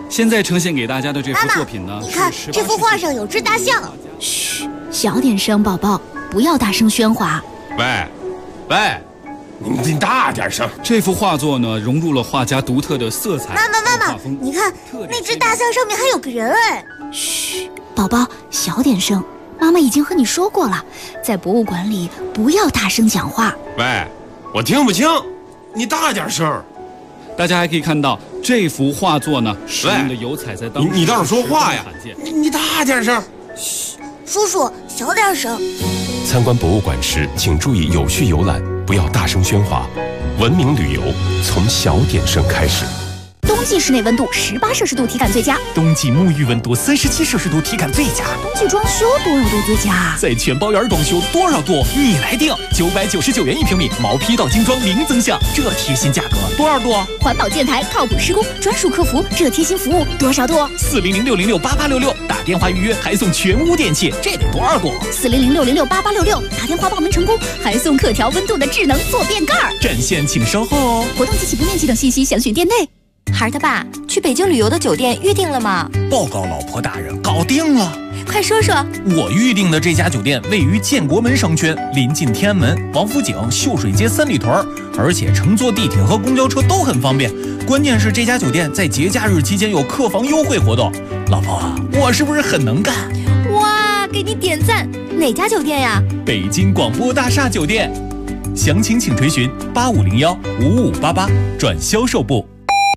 现在呈现给大家的这幅作品呢， 你看这幅画上有只大象。嘘，小点声，宝宝，不要大声喧哗。 喂，你大点声。 这幅画作呢，融入了画家独特的色彩。 妈妈，你看那只大象上面还有个人哎。嘘，宝宝，小点声。妈妈已经和你说过了，在博物馆里不要大声讲话。 喂，我听不清，你大点声。 大家还可以看到这幅画作呢，使用的油彩在当时你倒是说话呀！你大点声。 嘘，叔叔小点声。 参观博物馆时，请注意有序游览，不要大声喧哗。文明旅游从小点声开始。 冬季室内温度18摄氏度体感最佳， 冬季沐浴温度37摄氏度体感最佳。 冬季装修多少度最佳？ 在全包园装修多少度你来定，999元1平米，毛坯到精装零增项，这贴心价格多少度？ 环保建材，靠谱施工，专属客服，这贴心服务多少度 ？400-606-8866，打电话预约还送全屋电器，这得多少度 ？400-606-8866，打电话报名成功还送可调温度的智能坐便盖。 占线请稍后哦。 活动及起步面积等信息详询店内。孩儿他爸，去北京旅游的酒店预定了吗？ 报告老婆大人，搞定了。 快说说。 我预定的这家酒店位于建国门商圈，临近天安门、王府井、秀水街三里屯，而且乘坐地铁和公交车都很方便。关键是这家酒店在节假日期间有客房优惠活动。老婆，我是不是很能干？ 哇，给你点赞！哪家酒店呀？ 北京广播大厦酒店。详情请垂询8501-5588转销售部。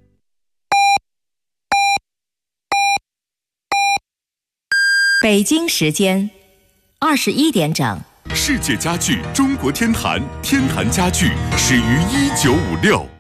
北京时间21点整。 世界家具中国天坛，天坛家具始于1956。